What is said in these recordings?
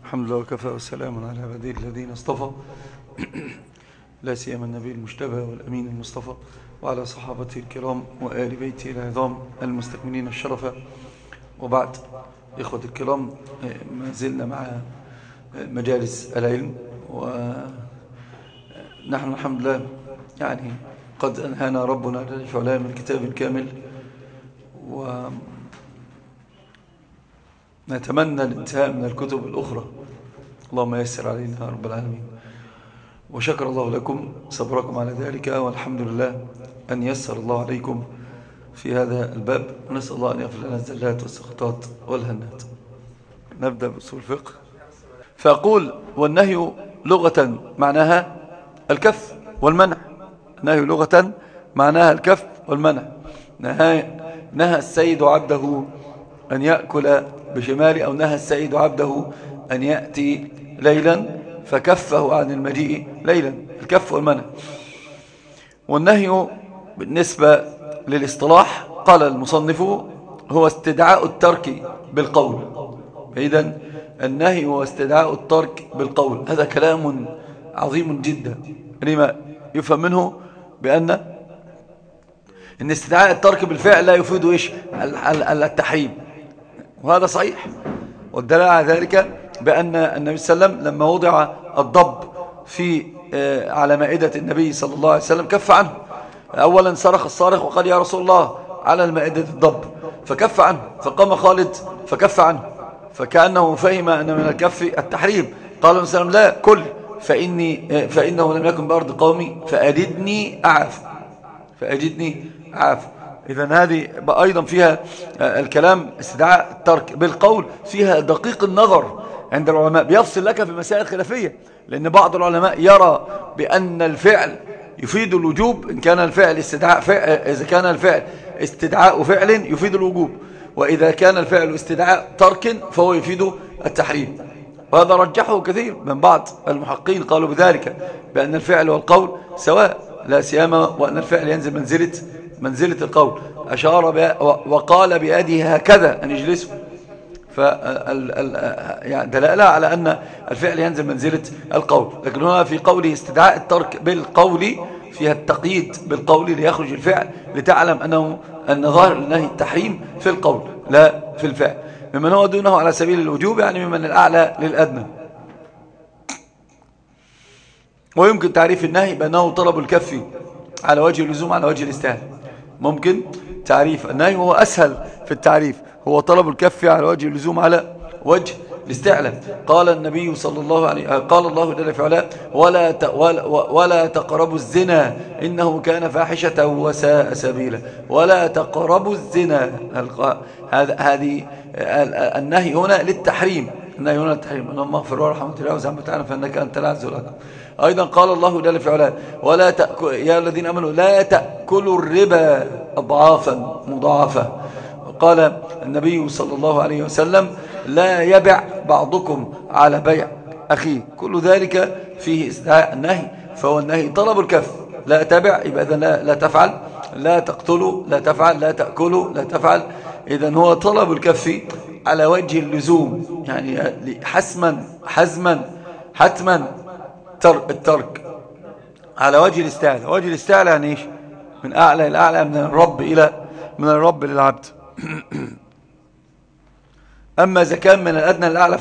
الحمد لله وكفى والسلام على عباده الذين اصطفى لا سيما النبي المجتبى والأمين المصطفى وعلى صحابته الكرام وآل بيته العظام المستكملين الشرفة. وبعد، إخوة الكرام، ما زلنا مع مجالس العلم، ونحن الحمد لله يعني قد أنهانا ربنا جل وعلا من كتاب كامل، ونتمنى الانتهاء من الكتب الأخرى. اللهم يسر علينا يا رب العالمين. وشكر الله لكم صبركم على ذلك، والحمد لله أن يسر الله عليكم في هذا الباب، ونسأل الله أن يغفر لنا الزلات والسقطات والهنات. نبدأ بأصول الفقه. فأقول: والنهي لغة معناها الكف والمنع. النهي لغة معناها الكف والمنع. نهى السيد عبده أن يأكل بشماله، أو نهى السيد عبده أن يأتي ليلا فكفه عن المجيء ليلا، الكف والمنع. والنهي بالنسبة للاصطلاح قال المصنف هو استدعاء الترك بالقول. إذن النهي هو استدعاء الترك بالقول. هذا كلام عظيم جدا، لما يفهم منه بأن استدعاء الترك بالفعل لا يفيد إيش؟ التحريم، وهذا صحيح. والدليل على ذلك بأن النبي صلى الله عليه وسلم لما وضع الضب على مائدة النبي صلى الله عليه وسلم كف عنه. أولا صرخ الصارخ وقال: يا رسول الله، على المائدة الضب، فكف عنه. فقام خالد فكف عنه، فكأنه فهم أن من الكف التحريم. قال النبي صلى الله عليه وسلم: لا، كل، فإنه لم يكن بأرض قومي فأجدني أعاف. إذن هذه أيضا فيها الكلام استدعاء الترك بالقول، فيها دقيق النظر عند العلماء، بيفصل لك في مسائل خلافية. لأن بعض العلماء يرى بأن الفعل يفيد الوجوب إن كان الفعل إذا كان الفعل استدعاء فعل يفيد الوجوب، وإذا كان الفعل استدعاء ترك فهو يفيد التحريم. وهذا رجحه كثير من بعض المحققين، قالوا بذلك بأن الفعل والقول سواء، لا سيما وأن الفعل ينزل منزلة القول. أشار وقال بيده هكذا أن يجلسوا، يعني دلالة على أن الفعل ينزل منزلة القول. لكن هنا في قوله استدعاء الترك بالقول فيها التقييد بالقول ليخرج الفعل، لتعلم أن ظاهر النهي التحريم في القول لا في الفعل، ممن هو دونه على سبيل الوجوب، يعني ممن الأعلى للأدنى. ويمكن تعريف النهي بأنه طلب الكف على وجه اللزوم على وجه الاستهانة. ممكن تعريف النهي هو أسهل في التعريف، هو طلب الكف على وجه اللزوم على وجه الاستعلاء. قال النبي صلى الله عليه، قال الله جل في علاه: ولا تقربوا الزنا إنه كان فاحشة وساء سبيلا. ولا تقربوا الزنا. هذه النهي هنا للتحريم. النهي هنا للتحريم. اللهم اغفر ورحمة الله وزعمت تعالى فإنك أنت العز والأكرم. أيضا قال الله جل في علاه: يا الذين آمنوا لا تأكلوا الربا أضعافا مضاعفة. قال النبي صلى الله عليه وسلم: لا يبع بعضكم على بيع أخيه. كل ذلك فيه استدعاء النهي، فهو النهي طلب الكف. لا تبع، يبقى إذن لا تفعل. لا تقتلوا، لا تفعل. لا تأكلوا، لا تفعل. إذن هو طلب الكف على وجه اللزوم، يعني حتما الترك على وجه الاستعلاء. وجه الاستعلاء يعني ايش؟ من أعلى إلى أعلى، من الرب للعبد. أما إذا كان من الأدنى للأعلى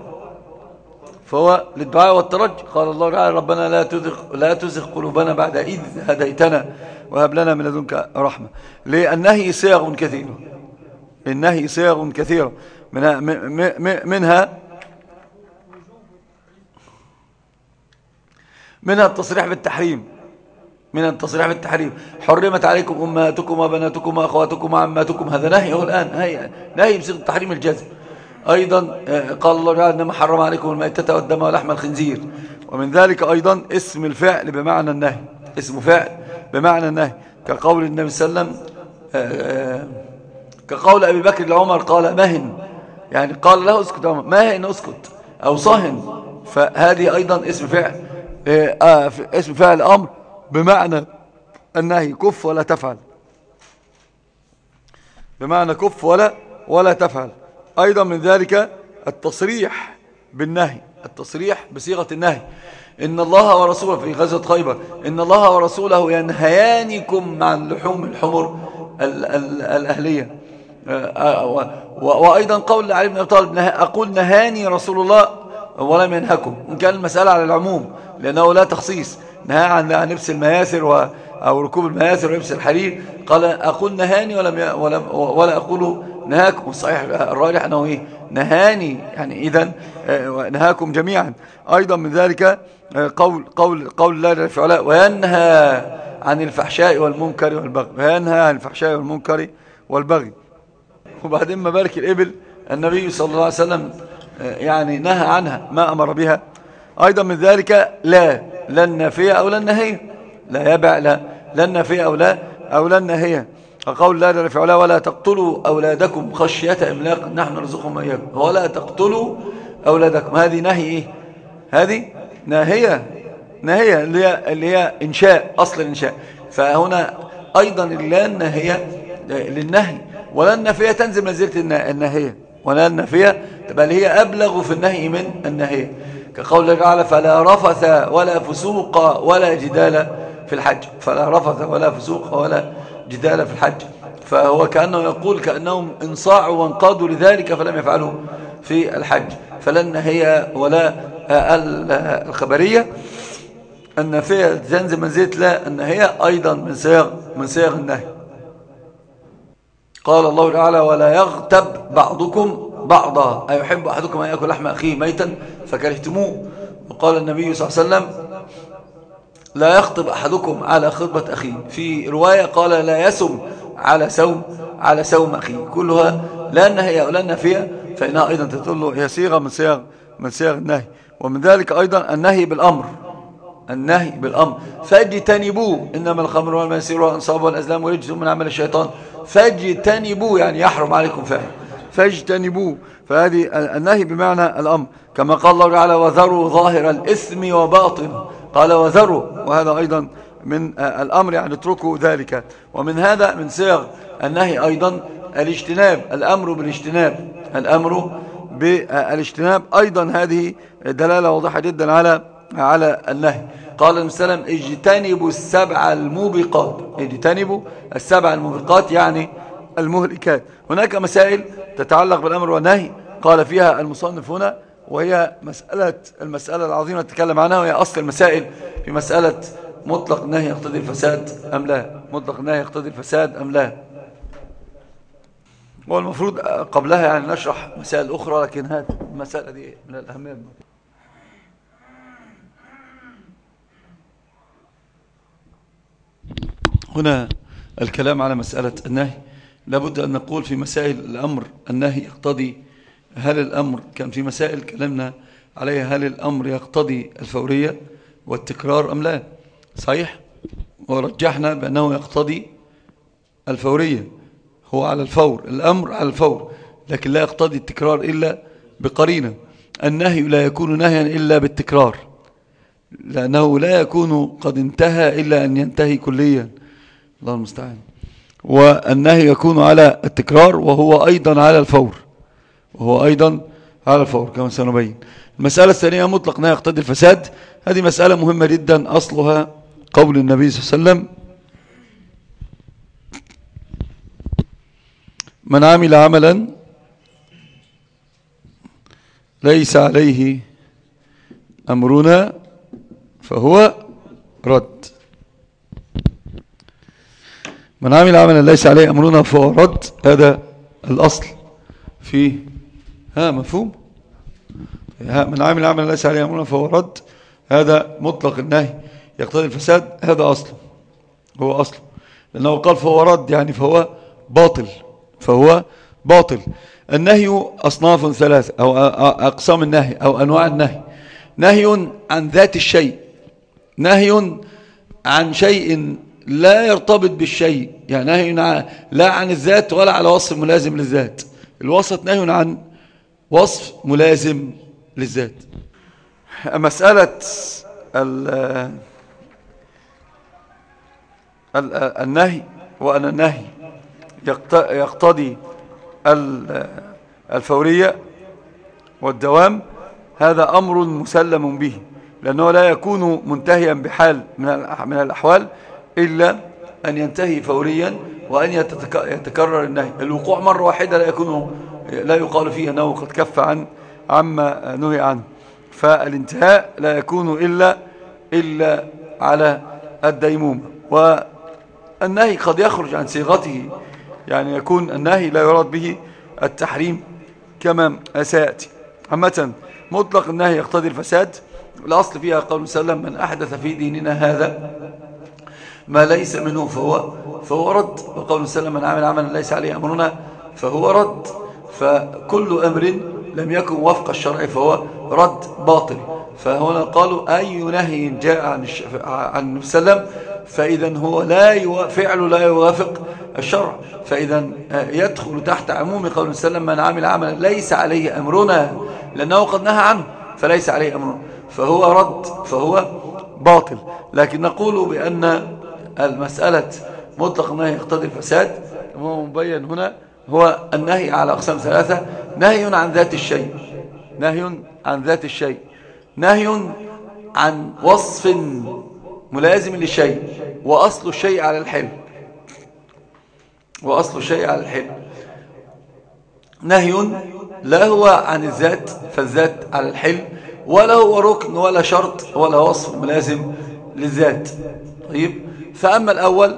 فهو للدعاء والترجي. قال الله تعالى: ربنا لا تزغ قلوبنا بعد إذ هديتنا وهب لنا من لدنك رحمة. لأنه صيغ كثيرة، منها التصريح بالتحريم. حرمت عليكم أمهاتكم وبناتكم وأخواتكم وعماتكم. هذا نهي الآن، نهي بصيغة التحريم الجازم. أيضا قال الله تعالى: إنما حرم عليكم الميتة والدم ولحم الخنزير. ومن ذلك أيضا اسم الفعل بمعنى النهي، اسم فعل بمعنى النهي، كقول النبي صلى الله عليه وسلم، كقول أبي بكر لعمر قال: مهن، يعني قال له اسكت عمر، مهن اسكت، أو صهن. فهذه أيضا اسم فعل أمر بمعنى النهي، كف ولا تفعل، بمعنى كف ولا تفعل. أيضا من ذلك التصريح بالنهي، التصريح بصيغة النهي. إن الله ورسوله في غزوة خيبر، إن الله ورسوله ينهيانكم عن لحوم الحمر الأهلية. وأيضا قول علي بن أبي طالب أقول نهاني رسول الله ولم ينهكم، إن كان المسألة على العموم لأنه لا تخصيص. نهى عن لبس المياسر أو ركوب المياسر ولبس الحرير، قال أقول نهاني ولا أقول نهاكم. الصحيح الراجح أنه إيه؟ نهاني، يعني إذن نهاكم جميعا. أيضا من ذلك قول الله جل وعلا وينهى عن الفحشاء والمنكر والبغي، وينهى عن الفحشاء والمنكر والبغي. وبعدين مبارك الإبل النبي صلى الله عليه وسلم يعني نهى عنها ما أمر بها. أيضا من ذلك لا النافية أو لا النهية، لا يبع لا النافية أو لا النهية. قول الله جل وعلا ولا تقتلوا أولادكم خشية إملاق نحن نرزقهم وإياكم، ولا تقتلوا أولادكم. هذه نهي إيه؟ هذه ناهية اللي هي إنشاء، أصل الإنشاء. فهنا أيضا لا النهية للنهي، ولا النفية تنزل منزلة النهية، ولا النفية بل هي أبلغ في النهي من النهية. كقول الله تعالى فلا رفث ولا فسوق ولا جدال في الحج، فلا رفث ولا فسوق ولا جدال في الحج. فهو كأنه يقول كأنهم انصاعوا وانقادوا لذلك فلم يفعلوا في الحج. فلا النهية ولا الخبرية. النفية تنزل منزلة لا النهية أيضا من صيغ النهي. قال الله تعالى ولا يغتب بعضكم بعضا أيحب أحدكم أن يأكل لحم أخيه ميتا فكرهتموه. وقال النبي صلى الله عليه وسلم لا يخطب أحدكم على خطبة أخيه. في رواية قال لا يسم على سوم أخيه. كلها لا النهي ولا النفية، فإنها أيضا تدل هي صيغة من صيغ النهي. ومن ذلك أيضا النهي بالأمر فاجتنبوه إنما الخمر والميسر والأنصاب والأزلام ورجس من عمل الشيطان فاجتنبوه، يعني يحرم عليكم فعله، فاجتنبوه. فهذه النهي بمعنى الأمر. كما قال الله تعالى وذروا ظاهر الإثم وباطنه، قال وذروا، وهذا أيضا من الأمر، يعني اتركوا ذلك. ومن هذا من صيغ النهي أيضا الاجتناب، الأمر بالاجتناب أيضا هذه دلالة واضحة جدا على النهي. قال النبي صلى الله عليه وسلم اجتنبوا السبع الموبقات يعني المهلكات. هناك مسائل تتعلق بالأمر والنهي قال فيها المصنف هنا، وهي المسألة العظيمة تتكلم عنها، وهي أصل المسائل في مسألة مطلق النهي يقتضي الفساد أم لا. والمفروض قبلها يعني نشرح مسائل أخرى، لكن هذه المسألة دي من الأهمية. هنا الكلام على مسألة النهي، لابد أن نقول في مسائل الأمر النهي يقتضي، هل الأمر كان في مسائل كلامنا عليها، هل الأمر يقتضي الفورية والتكرار أم لا؟ صحيح، ورجحنا بأنه يقتضي الفورية، هو على الفور، الأمر على الفور، لكن لا يقتضي التكرار إلا بقرينة. النهي لا يكون نهيا إلا بالتكرار، لأنه لا يكون قد انتهى إلا أن ينتهي كليا، الله المستعان. والنهي يكون على التكرار وهو أيضا على الفور كما سنبين. المسألة الثانية مطلق نهي يقتضي الفساد. هذه مسألة مهمة جدا، أصلها قول النبي صلى الله عليه وسلم من عمل عملا ليس عليه أمرنا فهو رد. من عمل عملا ليس عليه أمرنا فهو رد، هذا الأصل في مفهوم. من عمل عملا ليس عليه أمرنا فهو رد، هذا مطلق النهي يقتضي الفساد، هذا أصله، هو أصله، لأنه قال فهو رد يعني فهو باطل. النهي أصناف ثلاثة أو أقسام النهي أو أنواع النهي. نهي عن ذات الشيء، نهي عن شيء لا يرتبط بالشيء، يعني نهي لا عن الذات ولا على وصف ملازم للذات. الوسط نهي عن وصف ملازم للذات. مسألة النهي، وأن النهي يقتضي الفورية والدوام، هذا أمر مسلم به، لأنه لا يكون منتهيا بحال من الأحوال إلا أن ينتهي فوريا وأن يتكرر النهي. الوقوع مرة واحدة لا يقال فيه أنه قد كف عما نهي عنه، فالانتهاء لا يكون إلا على الديمومة. والنهي قد يخرج عن صيغته، يعني يكون النهي لا يراد به التحريم كما سيأتي. عامة مطلق النهي يقتضي الفساد. الأصل فيها قول وسلم: من أحدث في ديننا هذا ما ليس منه فهو رد. وقول وسلم: من عمل عملا ليس عليه أمرنا فهو رد. فكل أمر لم يكن وفق الشرع فهو رد باطل. فهنا قالوا: أي نهي جاء عن النبي صلى الله عليه وسلم فإذا هو فعله لا يوافق الشرع، فإذا يدخل تحت عموم قول وسلم: من عمل عملا ليس عليه أمرنا، لأنه قد نهى عنه فليس عليه أمرنا، فهو رد، فهو باطل. لكن نقول بأن المسألة مطلق النهي يقتضي الفساد، وهو مبين هنا هو النهي على أقسام ثلاثة: نهي عن ذات الشيء، نهي عن ذات الشيء، نهي عن وصف ملازم للشيء، وأصل الشيء على الحل، وأصل الشيء على الحل. نهي لا هو عن الذات، فالذات على الحل، ولا هو ركن ولا شرط ولا وصف ملازم للذات. طيب، فأما الأول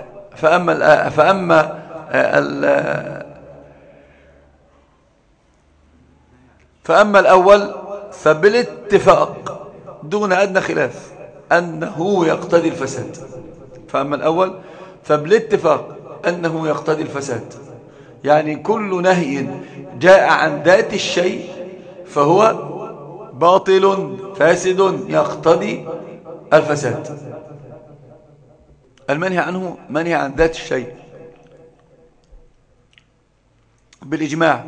فأما الأول فبالاتفاق دون أدنى خلاف أنه يقتضي الفساد. فأما الأول فبالاتفاق أنه يقتضي الفساد، يعني كل نهي جاء عن ذات الشيء فهو باطل فاسد يقتضي الفساد. المنهي عنه منهي عن ذات الشيء بالإجماع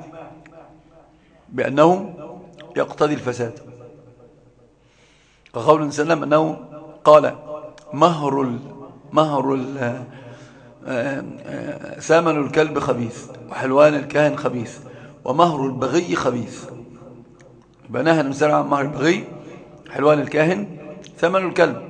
بأنه يقتضي الفساد. وقول النبي صلى الله عليه وسلم أنه قال: ثمن الكلب خبيث، وحلوان الكاهن خبيث، ومهر البغي خبيث. بناها النبي صلى الله عليه وسلم عن مهر البغي، حلوان الكاهن، ثمن الكلب.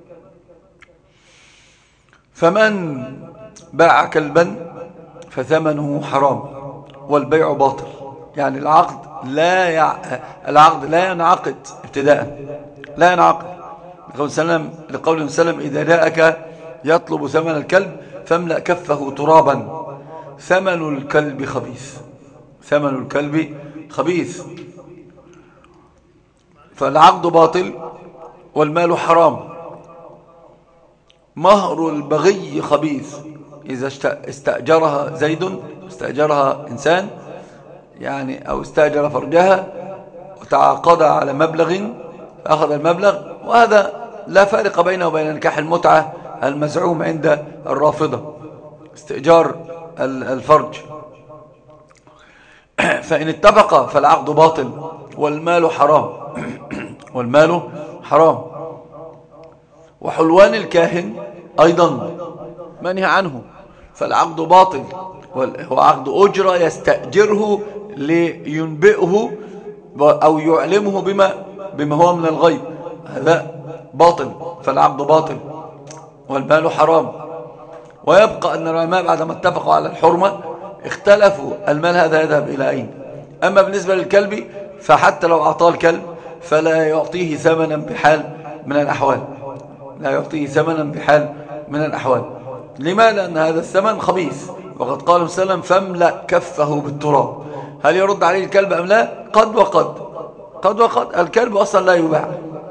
فمن باع كلبا فثمنه حرام والبيع باطل، يعني العقد لا ينعقد ابتداء، لا ينعقد. لقول النبي صلى الله عليه وسلم: إذا جاءك يطلب ثمن الكلب فاملأ كفه ترابا، ثمن الكلب خبيث، ثمن الكلب خبيث. فالعقد باطل والمال حرام. مهر البغي خبيث، إذا استأجرها زيد، استأجرها إنسان يعني، أو استأجر فرجها وتعاقد على مبلغ فأخذ المبلغ، وهذا لا فارق بينه وبين نكاح المتعة المزعوم عند الرافضة، استئجار الفرج. فإن اتفق فالعقد باطل والمال حرام، والمال حرام. وحلوان الكاهن أيضا منهي عنه، فالعقد باطل، هو عقد أجرة يستأجره لينبئه أو يعلمه بما هو من الغيب، هذا باطل، فالعقد باطل والمال حرام. ويبقى أن العلماء بعدما اتفقوا على الحرمة اختلفوا المال هذا يذهب إلى أين. أما بالنسبة للكلب فحتى لو أعطاه الكلب فلا يعطيه ثمنا بحال من الأحوال، لا يعطيه ثمنا بحال من الأحوال. لماذا؟ لأن هذا الثمن خبيث، وقد قال صلى الله عليه وسلم: فاملأ كفه بالتراب. هل يرد عليه الكلب أم لا؟ قد وقد الكلب أصلا لا يباع.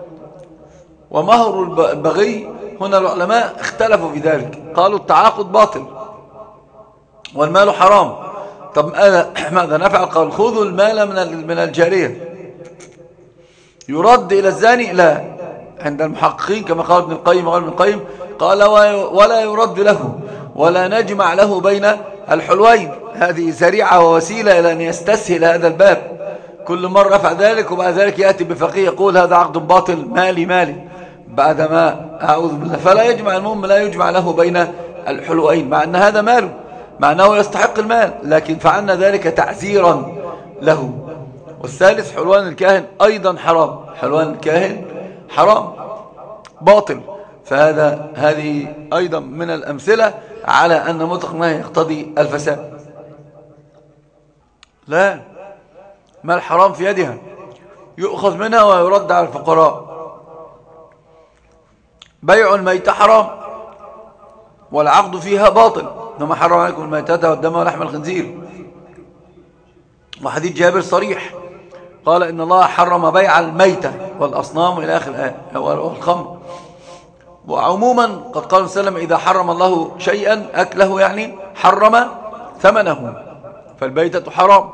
ومهر البغي هنا العلماء اختلفوا في ذلك، قالوا التعاقد باطل والمال حرام. طب ماذا نفعل؟ قال: خذوا المال من الجارية. يرد إلى الزاني؟ لا، عند المحققين كما قال ابن القيم وقال ابن القيم، قال: ولا يرد له، ولا نجمع له بين الحلوين. هذه ذريعة ووسيلة إلى أن يستسهل هذا الباب. كل مرة يفعل ذلك وبعد ذلك يأتي بفقيه يقول: هذا عقد باطل، مالي بعدما أعوذ بالله. فلا يجمع، المهم لا يجمع له بين الحلوين، مع أن هذا ماله، مع أنه يستحق المال، لكن فعلنا ذلك تعزيرا له والثالث حلوان الكاهن أيضا حرام، حلوان الكاهن حرام باطل. هذه أيضا من الأمثلة على أن مطلق النهي يقتضي الفساد. لا، ما الحرام في يدها يؤخذ منها ويرد على الفقراء. بيع الميتة حرام والعقد فيها باطل، إنما حرم عليكم الميتة والدم ولحم الخنزير. وحديث جابر صريح قال إن الله حرم بيع الميتة والأصنام إلى آخر الآية والخمر. وعموما قد قال صلى الله عليه وسلم إذا حرم الله شيئا أكله يعني حرم ثمنه، فالبيتة حرام،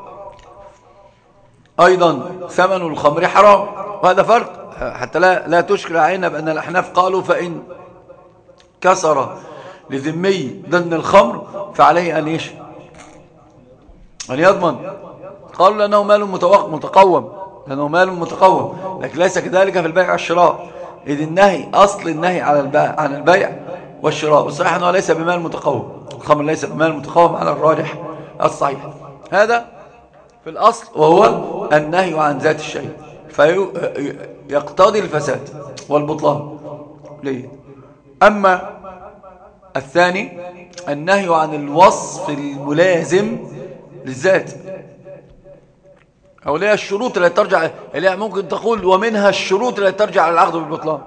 أيضا ثمن الخمر حرام. وهذا فرق حتى لا تشكل علينا بأن الأحناف قالوا فإن كسر لذمي ضمن الخمر فعليه أن إيش؟ أن يضمن. قالوا لأنه مال متقوم، لأنه مال متقوم، لكن ليس كذلك في البيع والشراء، إذ النهي أصل النهي عن البيع والشراء، والصحيح أنه ليس بمال متقوم، الخمر ليس بمال متقوم على الراجح الصحيح. هذا في الأصل، وهو النهي عن ذات الشيء فيقتضي الفساد والبطلان. ليه؟ أما الثاني النهي عن الوصف الملازم للذات، أو لها الشروط التي ترجع إليها، ممكن تقول ومنها الشروط التي ترجع على العقد بالبطلان.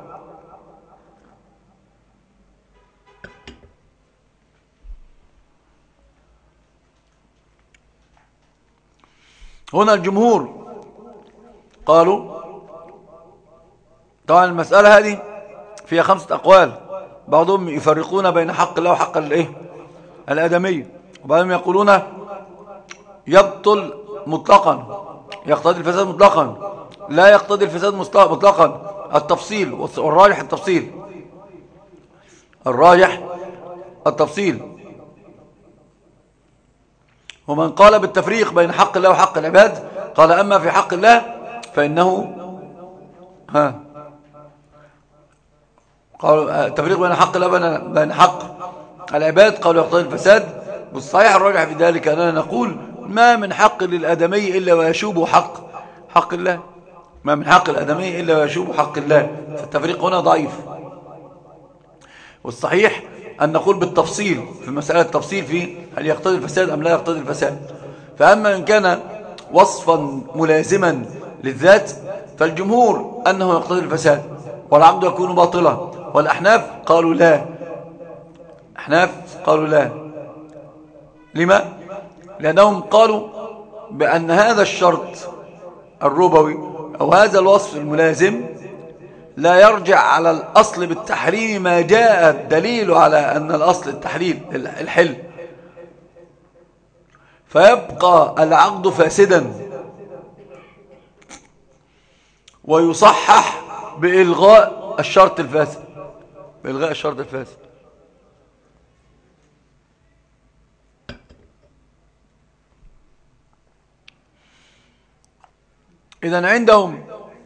هنا الجمهور قالوا طبعا المسألة هذه فيها 5 أقوال، بعضهم يفرقون بين حق الله وحق الآدمي، وبعضهم يقولون يبطل مطلقا، يقتضي الفساد مطلقا، لا يقتضي الفساد مطلقا، التفصيل، والراجح التفصيل، الراجح التفصيل. ومن قال بالتفريق بين حق الله وحق العباد قال أما في حق الله فإنه قالوا التفريق بين حق الله بين حق العباد قالوا يقتضي الفساد. بالصحيح الراجح في ذلك أننا نقول ما من حق للآدمي إلا ويشوب حق الله، ما من حق الآدمي إلا ويشوب حق الله، فالتفريق هنا ضعيف. والصحيح أن نقول بالتفصيل في مسألة التفصيل في هل يقتضي الفساد أم لا يقتضي الفساد. فأما إن كان وصفا ملازما للذات فالجمهور أنه يقتضي الفساد والعقد يكون باطلا، والأحناف قالوا لا، أحناف قالوا لا. لما؟ لأنهم قالوا بأن هذا الشرط الربوي أو هذا الوصف الملازم لا يرجع على الأصل بالتحريم ما جاء الدليل على أن الأصل التحليل الحل، فيبقى العقد فاسدا ويصحح بإلغاء الشرط الفاسد، بإلغاء الشرط الفاسد. إذن عندهم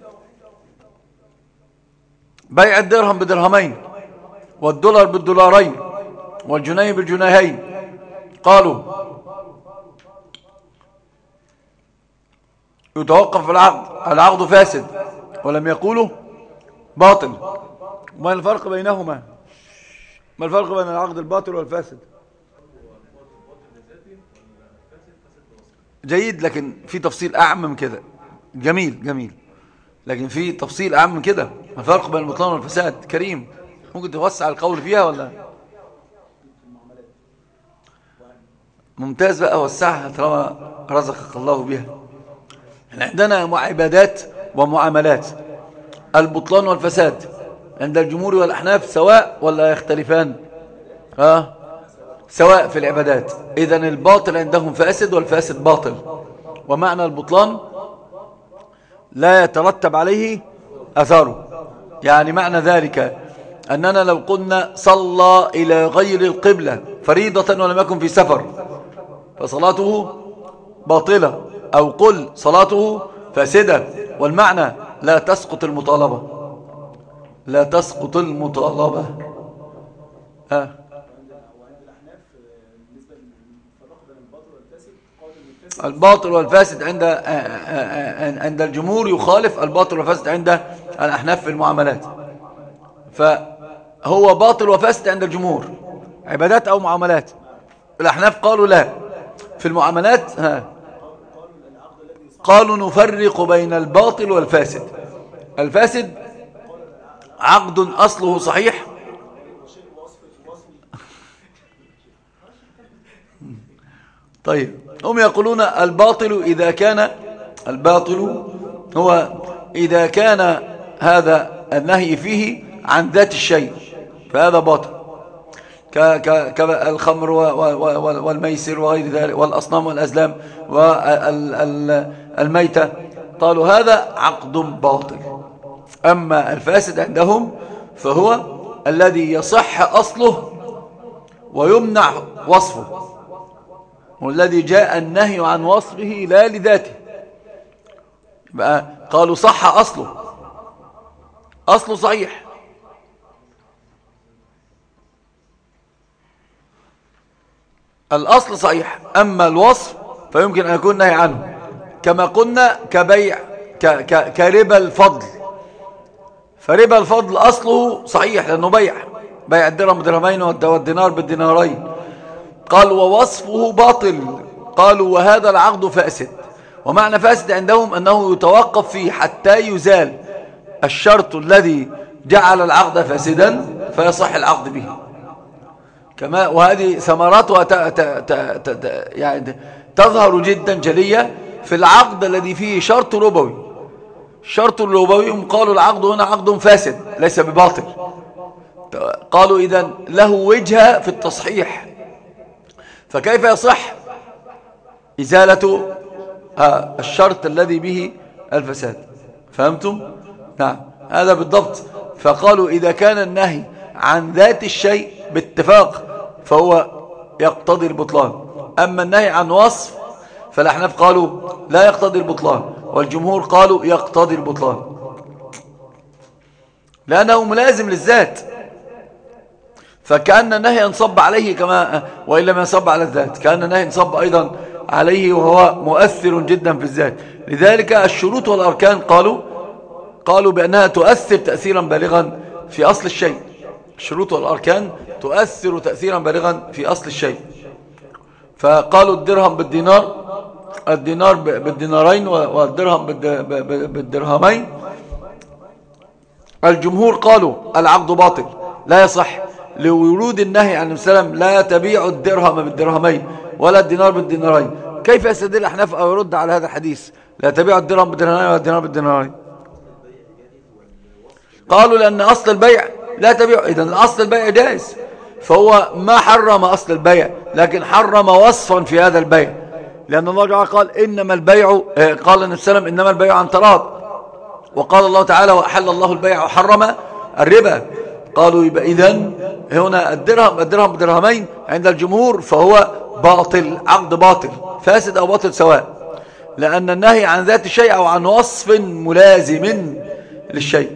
بيع الدرهم بدرهمين والدولار بالدولارين والجنيه بالجنيهين قالوا يتوقف العقد فاسد، ولم يقولوا باطل. ما الفرق بينهما؟ ما الفرق بين العقد الباطل والفاسد؟ جيد، لكن في تفصيل أعم من كده. جميل، لكن في تفصيل أعم من كده. ما الفرق بين البطلان والفساد؟ كريم، ممكن توسع القول فيها ولا؟ ممتاز، بقى وسعها طالما رزقك الله بها. احنا عندنا عبادات ومعاملات، البطلان والفساد عند الجمهور والأحناف سواء ولا يختلفان؟ سواء في العبادات. إذن الباطل عندهم فاسد والفاسد باطل، ومعنى البطلان لا يترتب عليه أثاره. يعني معنى ذلك أننا لو قلنا صلى إلى غير القبلة فريضة ولم يكن في سفر فصلاته باطلة، أو قل صلاته فاسدة، والمعنى لا تسقط المطالبة، لا تسقط المطالبة. الباطل والفاسد عند الجمهور يخالف الباطل والفاسد عند الأحناف في المعاملات. فهو باطل وفاسد عند الجمهور، عبادات أو معاملات. الأحناف قالوا لا في المعاملات، قالوا نفرق بين الباطل والفاسد. الفاسد عقد أصله صحيح طيب، هم يقولون الباطل هو إذا كان هذا النهي فيه عن ذات الشيء فهذا باطل، كالخمر والميسر وغير ذلك والأصنام والأزلام والميتة، قالوا هذا عقد باطل. أما الفاسد عندهم فهو الذي يصح أصله ويمنع وصفه، والذي جاء النهي عن وصفه لا لذاته. بقى قالوا صح أصله صحيح، الأصل صحيح، أما الوصف فيمكن أن يكون نهي عنه، كما قلنا كبيع كربا الفضل. فربا الفضل أصله صحيح لأنه بيع الدرهم بدرهمين والدينار بالدينارين. قال ووصفه باطل، قالوا وهذا العقد فاسد. ومعنى فاسد عندهم أنه يتوقف فيه حتى يزال الشرط الذي جعل العقد فاسدا فيصح العقد به. وهذه ثمراتها يعني تظهر جدا جلية في العقد الذي فيه شرط ربوي. الشرط الربوي قالوا العقد هنا عقد فاسد ليس بباطل. قالوا إذن له وجهة في التصحيح، فكيف يصح إزالة الشرط الذي به الفساد؟ فهمتم؟ نعم، هذا بالضبط. فقالوا إذا كان النهي عن ذات الشيء باتفاق فهو يقتضي البطلان، أما النهي عن وصف فالأحناف قالوا لا يقتضي البطلان، والجمهور قالوا يقتضي البطلان لأنه ملازم للذات. فكأن النهي انصب عليه كما وإن لم ينصب على الذات، كأن النهي انصب أيضا عليه وهو مؤثر جدا في الذات. لذلك الشروط والأركان قالوا بأنها تؤثر تأثيرا بالغا في أصل الشيء. الشروط والأركان تؤثر تأثيرا بالغا في أصل الشيء. فقالوا الدرهم بالدينار، الدينار بالدينارين والدرهم بالدرهمين. الجمهور قالوا العقد باطل لا يصح لورود النهي عن السلام لا تبيع الدرهم بالدرهمين ولا الدينار بالدينارين. كيف يستدل الأحناف أو يرد على هذا الحديث لا تبيع الدرهم بالدرهمين ولا الدينار بالدينارين؟ قالوا لأن أصل البيع لا تبيع، إذن أصل البيع جائز، فهو ما حرم أصل البيع لكن حرم وصفا في هذا البيع. لأن الله تعالى قال إنما البيع، قال النبي صلى الله عليه وسلم إنما البيع عن تراض، وقال الله تعالى وأحل الله البيع وحرم الربا. قالوا يبقى إذن هنا الدرهم بدرهمين عند الجمهور فهو باطل، عقد باطل فاسد أو باطل سواء، لأن النهي عن ذات الشيء أو عن وصف ملازم للشيء.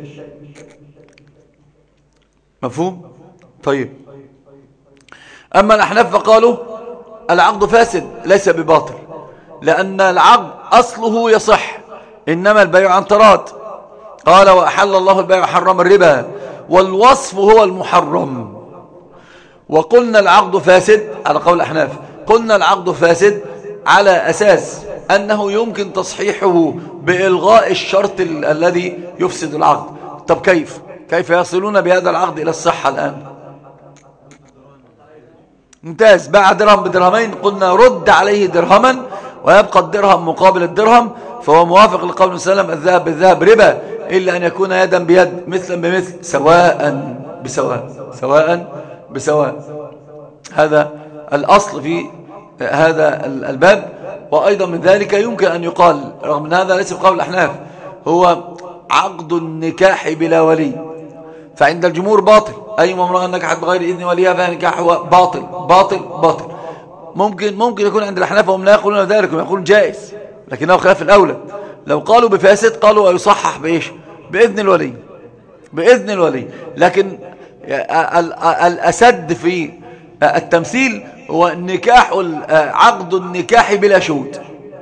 مفهوم؟ طيب. أما الأحناف فقالوا العقد فاسد ليس بباطل، لأن العقد أصله يصح، إنما البيع عن تراض. قال وأحل الله البيع وحرم الربا، والوصف هو المحرم. وقلنا العقد فاسد على قول الأحناف، قلنا العقد فاسد على أساس أنه يمكن تصحيحه بإلغاء الشرط الذي يفسد العقد. طب كيف يصلون بهذا العقد إلى الصحة الآن؟ ممتاز. باع درهم بدرهمين، قلنا رد عليه درهما ويبقى الدرهم مقابل الدرهم، فهو موافق لقول النبي صلى الله عليه وسلم الذهب بالذهب ربا إلا أن يكون يدا بيد مثلا بمثل سواء بسواء. هذا الأصل في هذا الباب. وأيضا من ذلك يمكن أن يقال رغم أن هذا ليس بقول الأحناف هو عقد النكاح بلا ولي، فعند الجمهور باطل. أي امرأة نكحت بغير إذن وليها فنكاحها باطل. ممكن يكون عند الأحناف هم لا يقولون ذلك، هم يقولون جائز، لكنه خلاف الأولى. لو قالوا بفاسد قالوا يصحح بإيش؟ بإذن الولي. لكن الأسد في التمثيل هو عقد النكاح بلا شهود.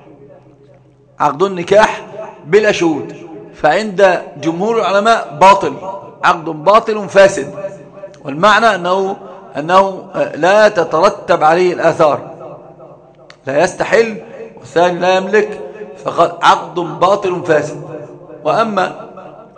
عقد النكاح بلا شهود، فعند جمهور العلماء باطل، عقد باطل فاسد، والمعنى أنه لا تترتب عليه الآثار، لا يستحل والثاني لا يملك، فقد عقد باطل فاسد. وأما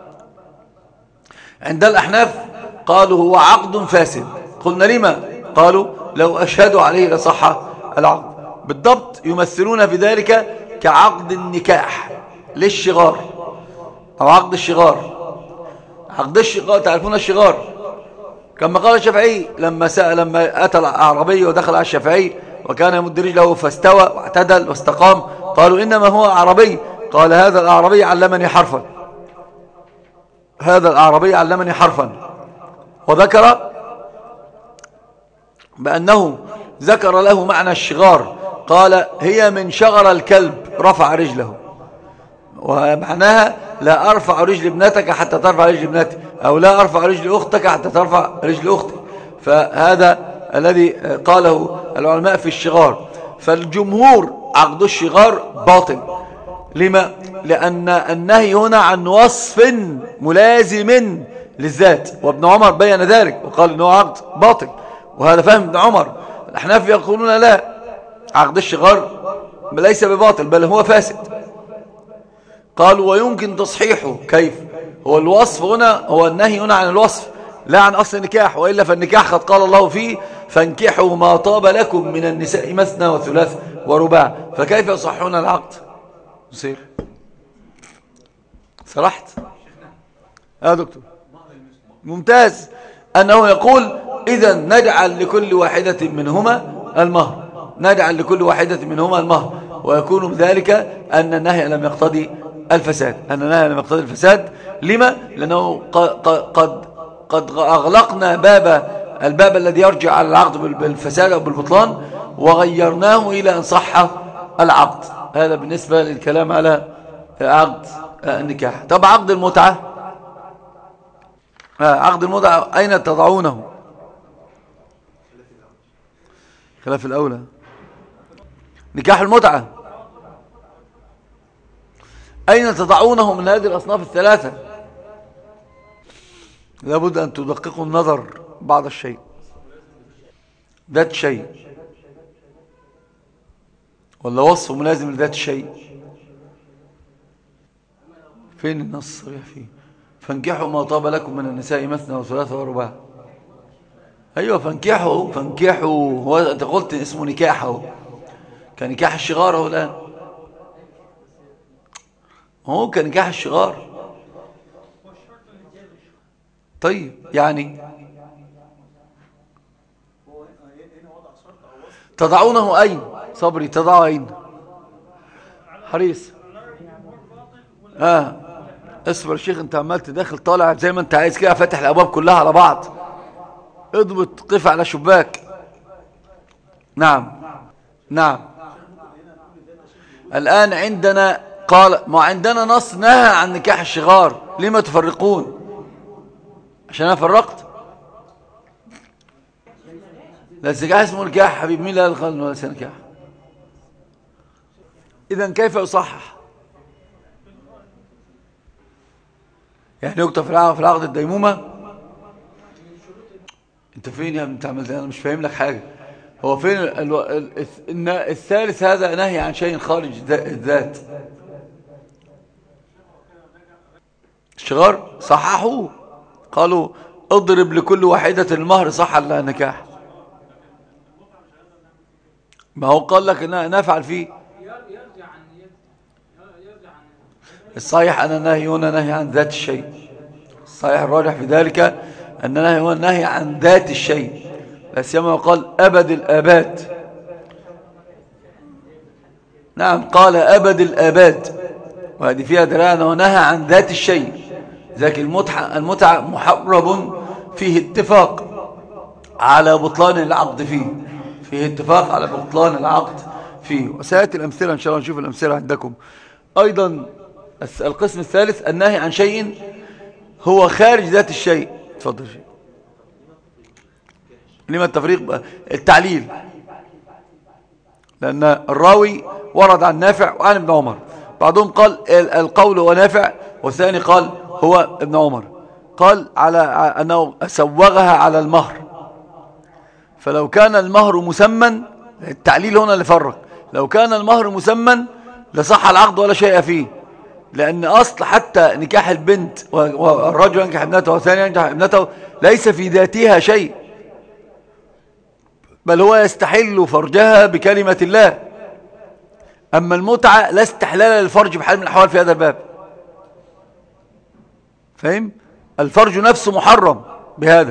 عند الأحناف قالوا هو عقد فاسد. قلنا لما؟ قالوا لو أشهدوا عليه لصح العقد. بالضبط يمثلون في ذلك كعقد النكاح للشغار أو عقد الشغار. عقد الشغار تعرفون الشغار، كما قال الشافعي لما أتى الأعرابي ودخل على الشافعي وكان يمد رجله فاستوى واعتدل واستقام، قالوا إنما هو أعرابي. قال هذا الأعرابي علمني حرفا، هذا الأعرابي علمني حرفا. وذكر بأنه ذكر له معنى الشغار، قال هي من شغر الكلب رفع رجله، ومعناها لا أرفع رجل ابنتك حتى ترفع رجل ابنتي، أو لا أرفع رجل أختك حتى ترفع رجل أختي. فهذا الذي قاله العلماء في الشغار. فالجمهور عقد الشغار باطل. لما؟ لأن النهي هنا عن وصف ملازم للذات، وابن عمر بين ذلك وقال إنه عقد باطل، وهذا فهم ابن عمر. الأحناف يقولون لا، عقد الشغار ليس بباطل بل هو فاسد. قالوا ويمكن تصحيحه. كيف؟ هو الوصف هنا، هو النهي هنا عن الوصف لا عن أصل النكاح، وإلا فالنكاح قد قال الله فيه فانكحوا ما طاب لكم من النساء مثنى وثلاث ورباع، فكيف يصحون العقد؟ يصير صرحت يا دكتور ممتاز. أنه يقول إذا نجعل لكل واحدة منهما المهر، نجعل لكل واحدة منهما المهر، ويكون بذلك أن النهي لم يقتضي الفساد، أن النهي لم يقتضي الفساد. لما؟ لأنه قد أغلقنا الباب الذي يرجع على العقد بالفساد أو بالبطلان، وغيرناه إلى أن صح العقد. هذا بالنسبة للكلام على عقد النكاح. طب عقد المتعة، عقد المتعة أين تضعونه؟ خلاف الأولى. نكاح المتعة أين تضعونه من هذه الأصناف الثلاثة؟ لابد أن تدققوا النظر بعض الشيء، ذات شيء ولا وصف ملازم لذات الشيء؟ فين النص الصريح فيه؟ فانكحوا ما طاب لكم من النساء مثنى وثلاثة ورباع. أيوة فانكحوا هو أنت قلت اسمه نكاحه، كنكاح الشغار هو الآن، هو كنكاح الشغار. طيب يعني تضعونه أين؟ صبري تضعه أين؟ حريص اصبر يا شيخ، انت عمال تداخل طالع زي ما انت عايز كده، فاتح الابواب كلها على بعض. اضبط، قف على شباك. نعم الآن عندنا قال ما عندنا نص نهى عن نكاح الشغار، لما تفرقون؟ عشان انا فرقت؟ لا النكاح اسمه نكاح حبيب، مين اللي قال انه ليس نكاح؟ اذا كيف يصحح؟ يعني يكتب في العقد الديمومة؟ انت فين يا ابني؟ انت عملت انا مش فاهم لك حاجة. هو فين الثالث؟ هذا نهي عن شيء خارج الذات. الشغار صححوه، قالوا اضرب لكل واحدة المهر صح النكاح. ما هو قال لك نفعل فيه. الصحيح أن النهي هنا نهي عن ذات الشيء، الصحيح الراجح في ذلك أن النهي هو النهي عن ذات الشيء، لا سيما قال أبد الآباد. نعم قال أبد الآباد، وهذه فيها دلالة أنه نهى عن ذات الشيء. ذاك المتعة محرم، فيه اتفاق على بطلان العقد فيه اتفاق على بطلان العقد فيه. وسيأتي الأمثلة إن شاء الله، نشوف الأمثلة عندكم. أيضا القسم الثالث النهي عن شيء هو خارج ذات الشيء. تفضل شيء. لما التفريق؟ التعليل، لأن الراوي ورد عن نافع وعن ابن عمر، بعضهم قال القول هو نافع، والثاني قال هو ابن عمر، قال على أنه سوغها على المهر. فلو كان المهر مسمى، التعليل هنا اللي فرق، لو كان المهر مسمى لصح العقد ولا شيء فيه، لأن أصل حتى نكاح البنت والرجل ينكح ابنته والثاني ينكح ابنته ليس في ذاتها شيء، بل هو يستحل فرجها بكلمة الله. أما المتعة لا استحلال للفرج بحال من الأحوال في هذا الباب، فهم؟ الفرج نفسه محرم بهذا.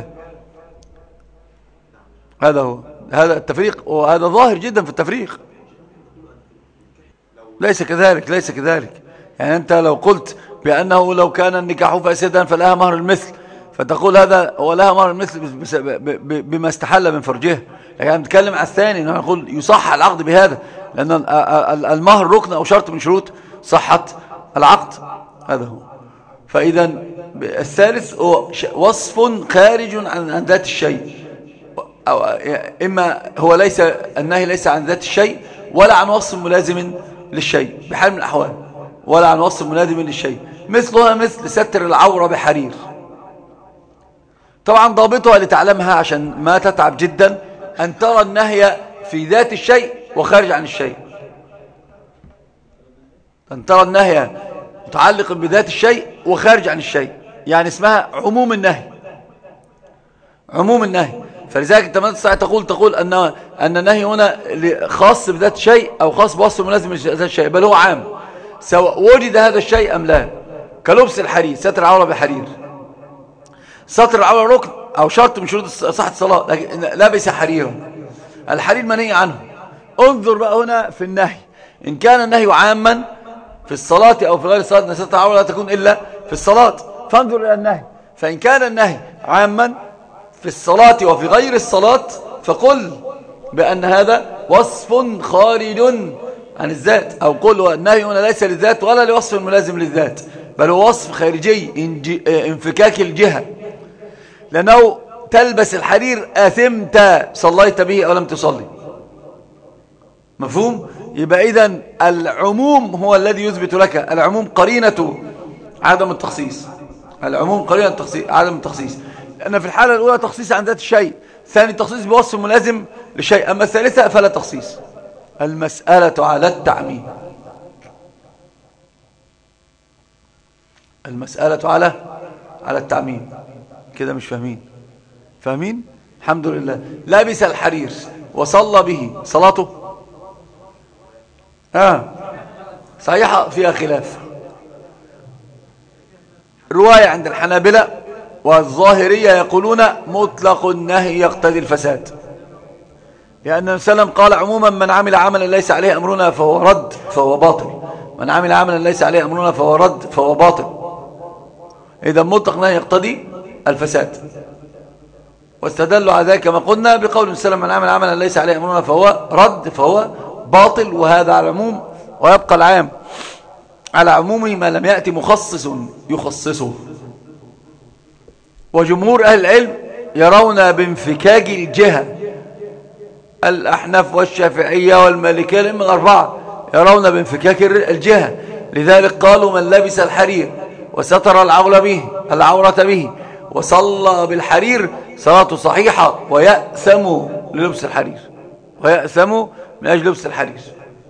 هذا هو، هذا التفريق، وهذا ظاهر جدا في التفريق. ليس كذلك، ليس كذلك. يعني أنت لو قلت بأنه لو كان النكاح فاسدا فلها مهر المثل، فتقول هذا ولها مهر المثل بما استحل من فرجها. لكن يعني نتكلم على الثاني، انه نقول يصح العقد بهذا، لأن المهر ركن أو شرط من شروط صحة العقد. هذا هو. فإذا الثالث هو وصف خارج عن ذات الشيء، أو إما هو ليس النهي ليس عن ذات الشيء ولا عن وصف ملازم للشيء بحال من الأحوال، ولا عن وصف ملازم للشيء. مثلها مثل ستر العورة بحرير. طبعا ضابطها لتعلمها عشان ما تتعب جدا، أن ترى النهي في ذات الشيء وخارج عن الشيء. أن ترى النهي متعلق بذات الشيء وخارج عن الشيء، يعني اسمها عموم النهي، عموم النهي. فلذلك انت ما تستطيع تقول أن النهي هنا خاص بذات الشيء أو خاص بوصف ملازم لذات الشيء، بل هو عام سواء وجد هذا الشيء أم لا. كلبس الحرير، ستر العورة بحرير. ستر العورة ركن أو شرط من شروط صحة الصلاة، لكن لبس حريرا، الحرير منهي عنه. انظر بقى هنا في النهي، إن كان النهي عاما في الصلاة أو في غير الصلاة، أن ستر العورة لا تكون إلا في الصلاة، فانظر إلى النهي. فإن كان النهي عاما في الصلاة وفي غير الصلاة، فقل بأن هذا وصف خارج عن الذات، أو قل النهي هنا ليس للذات ولا لوصف ملازم للذات، بل هو وصف خارجي انفكاك الجهة. لأنه تلبس الحرير آثمت صليت به أو لم تصلي. مفهوم؟ يبقى إذن العموم هو الذي يثبت لك، العموم قرينة عدم التخصيص، العموم قرينة عدم التخصيص. لأن في الحالة الأولى تخصيص عن ذات الشيء، ثاني تخصيص بوصف ملازم لشيء، أما الثالثة فلا تخصيص. المسألة على التعميم، المسألة على التعميم. كده مش فاهمين؟ فاهمين؟ الحمد لله. لابس الحرير وصلى به، صلاته صحيحة فيها خلاف. رواية عند الحنابلة والظاهرية يقولون مطلق النهي يقتضي الفساد، لأن النبي صلى الله عليه وسلم قال عموما من عمل عملا ليس عليه أمرنا فهو رد فهو باطل، من عمل عملا ليس عليه أمرنا فهو رد فهو باطل. إذا مطلق النهي يقتضي الفساد، واستدلوا على ذلك كما قلنا بقول النبي صلى الله عليه وسلم من عمل عملا ليس عليه أمرنا فهو رد فهو باطل. وهذا على العموم، ويبقى العام على عمومه ما لم يأتي مخصص يخصصه. وجمهور أهل العلم يرون بانفكاك الجهة، الأحناف والشافعية والمالكية الأئمة الأربعة يرون بانفكاك الجهة، لذلك قالوا من لبس الحرير وستر العورة به وصلى بالحرير صلاته صحيحة، ويأثم للبس الحرير، ويأثم من أجل لبس الحرير.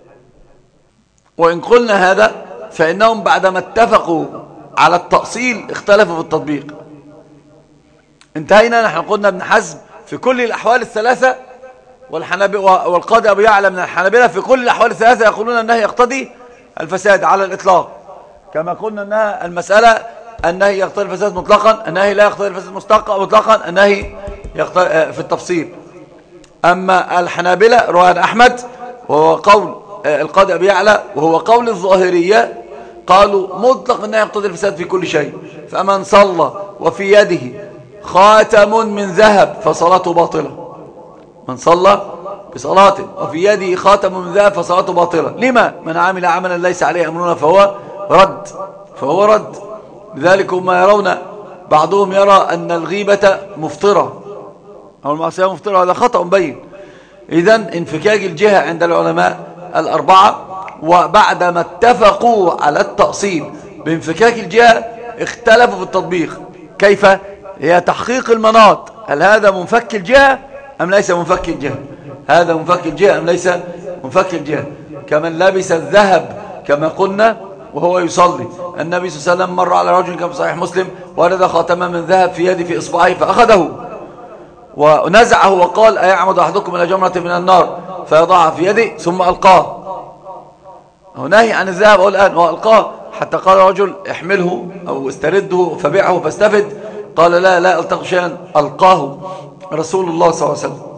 وإن قلنا هذا فإنهم بعدما اتفقوا على التأصيل اختلفوا في التطبيق. انتهينا، نحن قلنا ابن حزم في كل الأحوال الثلاثة، والقاضي أبو يعلى من الحنابلة في كل الأحوال الثلاثة يقولون أنه يقتضي الفساد على الإطلاق، كما قلنا أنها المسألة النهي يقتضي الفساد مطلقا، النهي لا يقتضي الفساد مطلقا، النهي يقتضي في التفصيل. أما الحنابلة رواه أحمد وهو قول القاضي أبي يعلى وهو قول الظاهرية، قالوا مطلق النهي يقتضي الفساد في كل شيء، فمن صلى وفي يده خاتم من ذهب فصلاته باطلة، من صلى بصلاة وفي يده خاتم من ذهب فصلاته باطلة. لما؟ من عمل عملا ليس عليه أمرنا فهو رد. لذلك هم يرون، بعضهم يرى أن الغيبة مفطرة أو المعصية مفطرة، هذا خطأ بين. إذن انفكاك الجهة عند العلماء الأربعة وبعدما اتفقوا على التأصيل بانفكاك الجهة اختلفوا في التطبيق. كيف؟ هي تحقيق المناط، هل هذا منفك الجهة أم ليس منفك الجهة؟ هذا منفك الجهة أم ليس منفك الجهة؟ كمن لبس الذهب كما قلنا وهو يصلي. النبي صلى الله عليه وسلم مر على رجل كما في صحيح مسلم ورد خاتما من ذهب في يده في إصبعه فأخذه ونزعه وقال أيعمد أحدكم إلى جمرة من النار فيضعها في يده ثم ألقاه. هو نهي عن الذهب الآن وألقاه، حتى قال رجل احمله أو استرده فبيعه فاستفد، قال لا ألتقي شيئا، ألقاه رسول الله صلى الله عليه وسلم.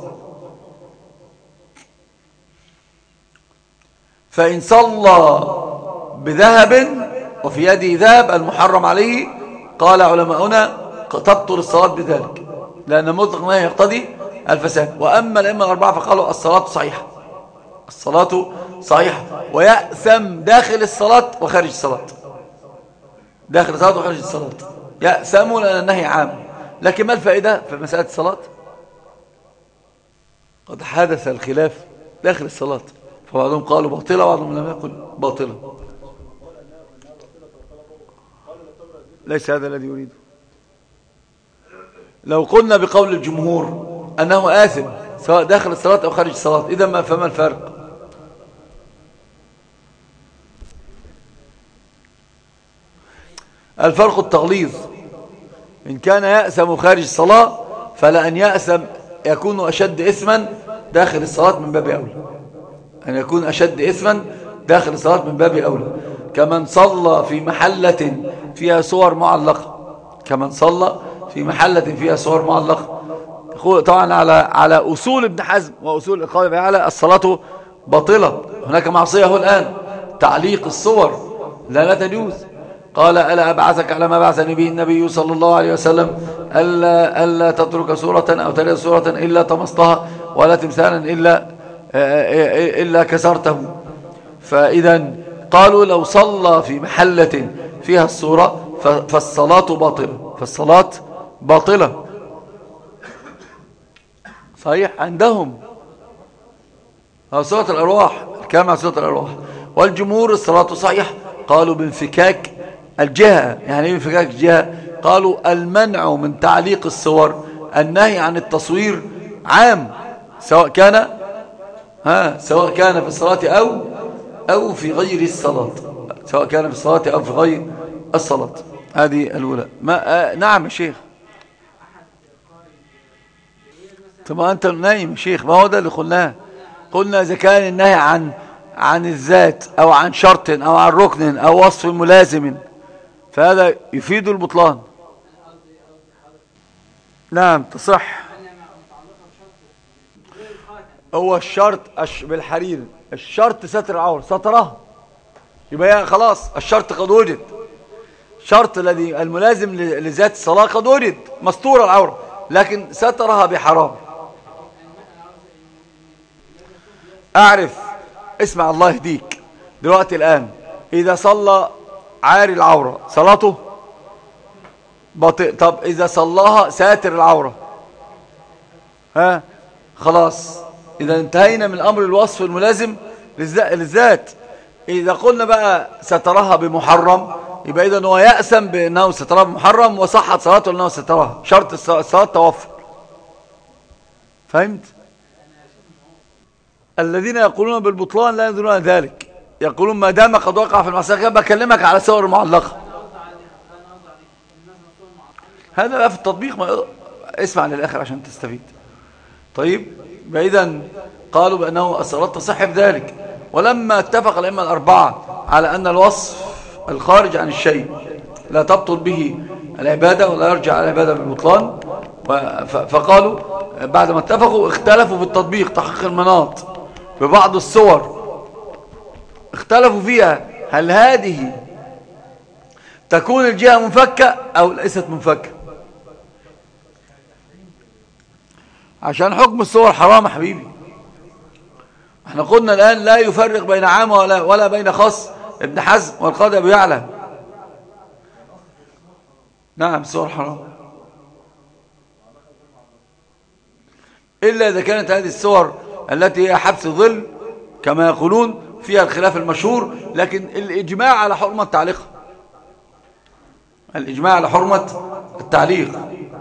فإن صلى بذهب وفي يده ذهب المحرم عليه، قال علماؤنا تبطل الصلاة بذلك، لأن مطلق ما يقتضي الفساد. وأما الأئمة الأربعة فقالوا الصلاة صحيحة، الصلاة صحيحة، ويأثم داخل الصلاة وخارج الصلاة، داخل الصلاة وخارج الصلاة يأثموا لأن النهي عام. لكن ما الفائدة في مسألة الصلاة؟ قد حدث الخلاف داخل الصلاة، فبعضهم قالوا باطلة وبعضهم لم يقل باطلة. ليس هذا الذي يريده. لو قلنا بقول الجمهور أنه آثم سواء داخل الصلاة أو خارج الصلاة، إذا ما فما الفرق؟ الفرق التغليظ. إن كان يأثم خارج الصلاة فلأن يأثم يكون أشد إثما داخل الصلاة من باب أولى، أن يكون أشد إثما داخل الصلاة من باب أولى. كمن صلى في محلة فيها صور معلقة، كمن صلى في محلة فيها صور معلقة، طبعا على أصول ابن حزم وأصول القول على الصلاة باطلة. هناك معصية هو الآن تعليق الصور، لا تجوز. قال ألا أبعثك على ما بعثني به النبي صلى الله عليه وسلم ألا تترك سورة أو تلد سورة إلا طمستها ولا تمثالا إلا كسرته. فإذا قالوا لو صلى في محلة فيها الصورة فالصلاة باطلة، فالصلاة باطلة صحيح عندهم. صورة الأرواح، الكلام عن صورة الأرواح. والجمهور الصلاة صحيح، قالوا بانفكاك الجهة. يعني ايه بانفكاك الجهة؟ قالوا المنع من تعليق الصور، النهي عن التصوير عام، سواء كان في الصلاة أو في غير الصلاة، سواء كان في الصلاة أو في غير الصلاة. هذه الأولى. نعم يا شيخ. طب أنت نايم يا شيخ، ما هو ده اللي قلنا إذا كان النهي عن الذات أو عن شرط أو عن ركن أو وصف ملازم فهذا يفيد البطلان. نعم تصح. هو الشرط بالحرير، الشرط ستر العورة، سترها، يبقى خلاص الشرط قد وجد. الشرط الذي الملازم لذات الصلاة قد وجد، مستور العورة، لكن سترها بحرام. أعرف، اسمع الله يهديك دلوقتي الآن، إذا صلى عاري العورة صلاته باطل. طب إذا صلاها ساتر العورة خلاص، إذا انتهينا من أمر الوصف الملازم للذات. إذا قلنا بقى سترها بمحرم، يبقى إذا هو يأسم بأنه سترها بمحرم وصحت صلاته لأنه سترها، شرط الصلاة توفر. فهمت؟ الذين يقولون بالبطلان لا ينظرون ذلك، يقولون ما دام قد وقع في المعصية. بكلمك على صور معلقة، هذا بقى في التطبيق اسمع للآخر عشان تستفيد. طيب، إذن قالوا بأنه الصلاة تصح بذلك. ولما اتفق الأئمة الأربعة على أن الوصف الخارج عن الشيء لا تبطل به العبادة ولا يرجع على العبادة بالبطلان، فقالوا بعد ما اتفقوا اختلفوا في التطبيق، تحقيق المناط ببعض الصور اختلفوا فيها، هل هذه تكون الجهة منفكة أو ليست منفكة؟ عشان حكم الصور حرام يا حبيبي. احنا قلنا الآن لا يفرق بين عام ولا بين خاص، ابن حزم والقاضي أبو يعلى. نعم الصور حرام، إلا إذا كانت هذه الصور التي هي حبس ظل كما يقولون فيها الخلاف المشهور، لكن الإجماع على حرمة تعليقها، الإجماع على حرمة التعليق.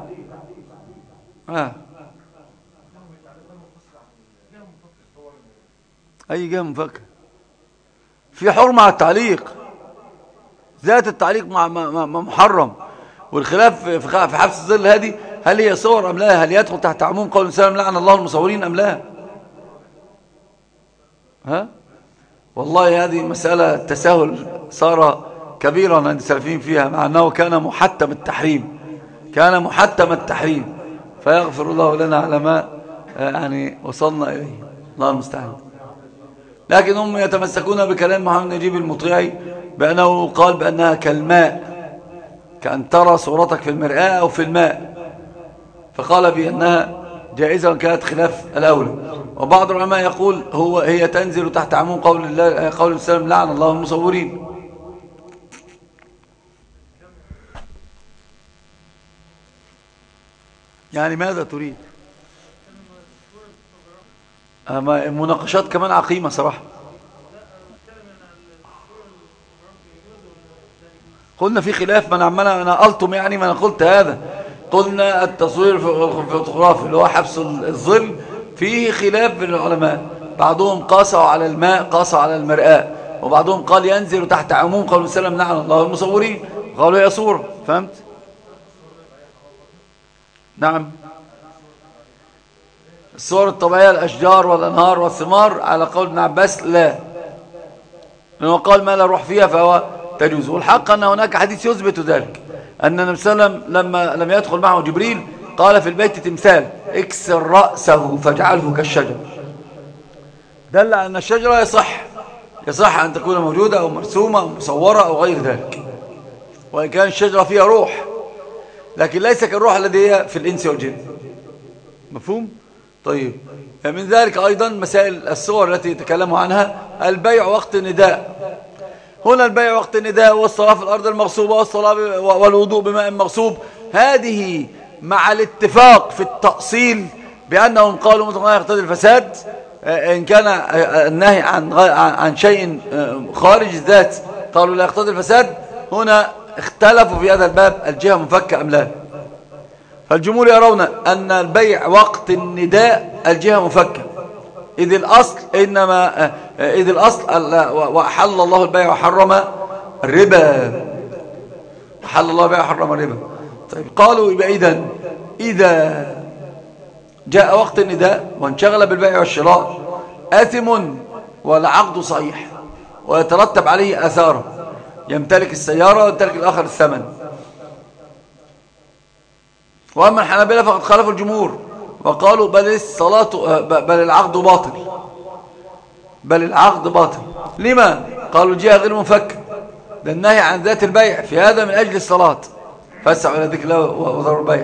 أي جهة مفكر في حرمة على التعليق، ذات التعليق محرم. والخلاف في حبس الظل هذه، هل هي صور أم لا؟ هل يدخل تحت عموم قول السلام لعن الله المصورين أم لا؟ والله هذه مسألة تساهل صار كبيرا عند السلفيين فيها، مع أنه كان محتم التحريم، كان محتم التحريم. فيغفر الله لنا على ما يعني وصلنا إليه، الله المستعان. لكن هم يتمسكون بكلام محمد نجيب المطيعي بأنه قال بأنها كالماء، كأن ترى صورتك في المرآة أو في الماء، فقال بأنها جائزة وإن كانت خلاف الأولى. وبعض العلماء يقول هي تنزل تحت عموم قول الله، قول السلام لعن الله المصورين. يعني ماذا تريد؟ المناقشات كمان عقيمة صراحة. قلنا في خلاف، من عمنا أنا ألطم يعني، ما أنا قلت هذا. قلنا التصوير في الفوتوغرافي اللي هو حبس الظل فيه خلاف بين العلماء، بعضهم قاسوا على الماء، قاسوا على المرآة، وبعضهم قال ينزل تحت عموم قول السلام لعن الله المصورين، قالوا هي صورة. فهمت؟ نعم. الصور الطبيعية الأشجار والأنهار والثمار على قول ابن عباس لا، لأنه قال ما لا روح فيها فهو تجوز. والحق أن هناك حديث يثبت ذلك، أن النبي صلى الله عليه وسلم لما لم يدخل معه جبريل قال في البيت تمثال اكسر رأسه فاجعله كالشجر، دل أن الشجرة يصح أن تكون موجودة أو مرسومة أو مصورة أو غير ذلك، وإن كان الشجرة فيها روح، لكن ليس كالروح الذي هي في الإنس والجن. مفهوم؟ طيب، من ذلك أيضا مسائل الصور التي تكلموا عنها، البيع وقت النداء. هنا البيع وقت النداء والصلاة في الأرض المغصوبة والصلاة والوضوء بماء مغصوب، هذه مع الاتفاق في التأصيل بأنهم قالوا مطلقا يقتضي الفساد، إن كان النهي عن شيء خارج الذات قالوا لا يقتضي الفساد. هنا اختلفوا في هذا الباب الجهة منفكة أم لا. فالجمهور يرون أن البيع وقت النداء الجهة مفكة، إذ الأصل وأحل الله البيع وحرم الربا، أحل الله البيع وحرم الربا. طيب قالوا يبقى إذا جاء وقت النداء وانشغل بالبيع والشراء آثم والعقد صحيح ويترتب عليه آثاره، يمتلك السيارة ويمتلك الآخر الثمن. وأما الحنابلة فقد خالفوا الجمهور وقالوا بل العقد باطل، بل العقد باطل. لما؟ قالوا الجهة غير منفكة، ده النهي عن ذات البيع في هذا من أجل الصلاة، فاسعوا إلى ذكر الله وذروا البيع.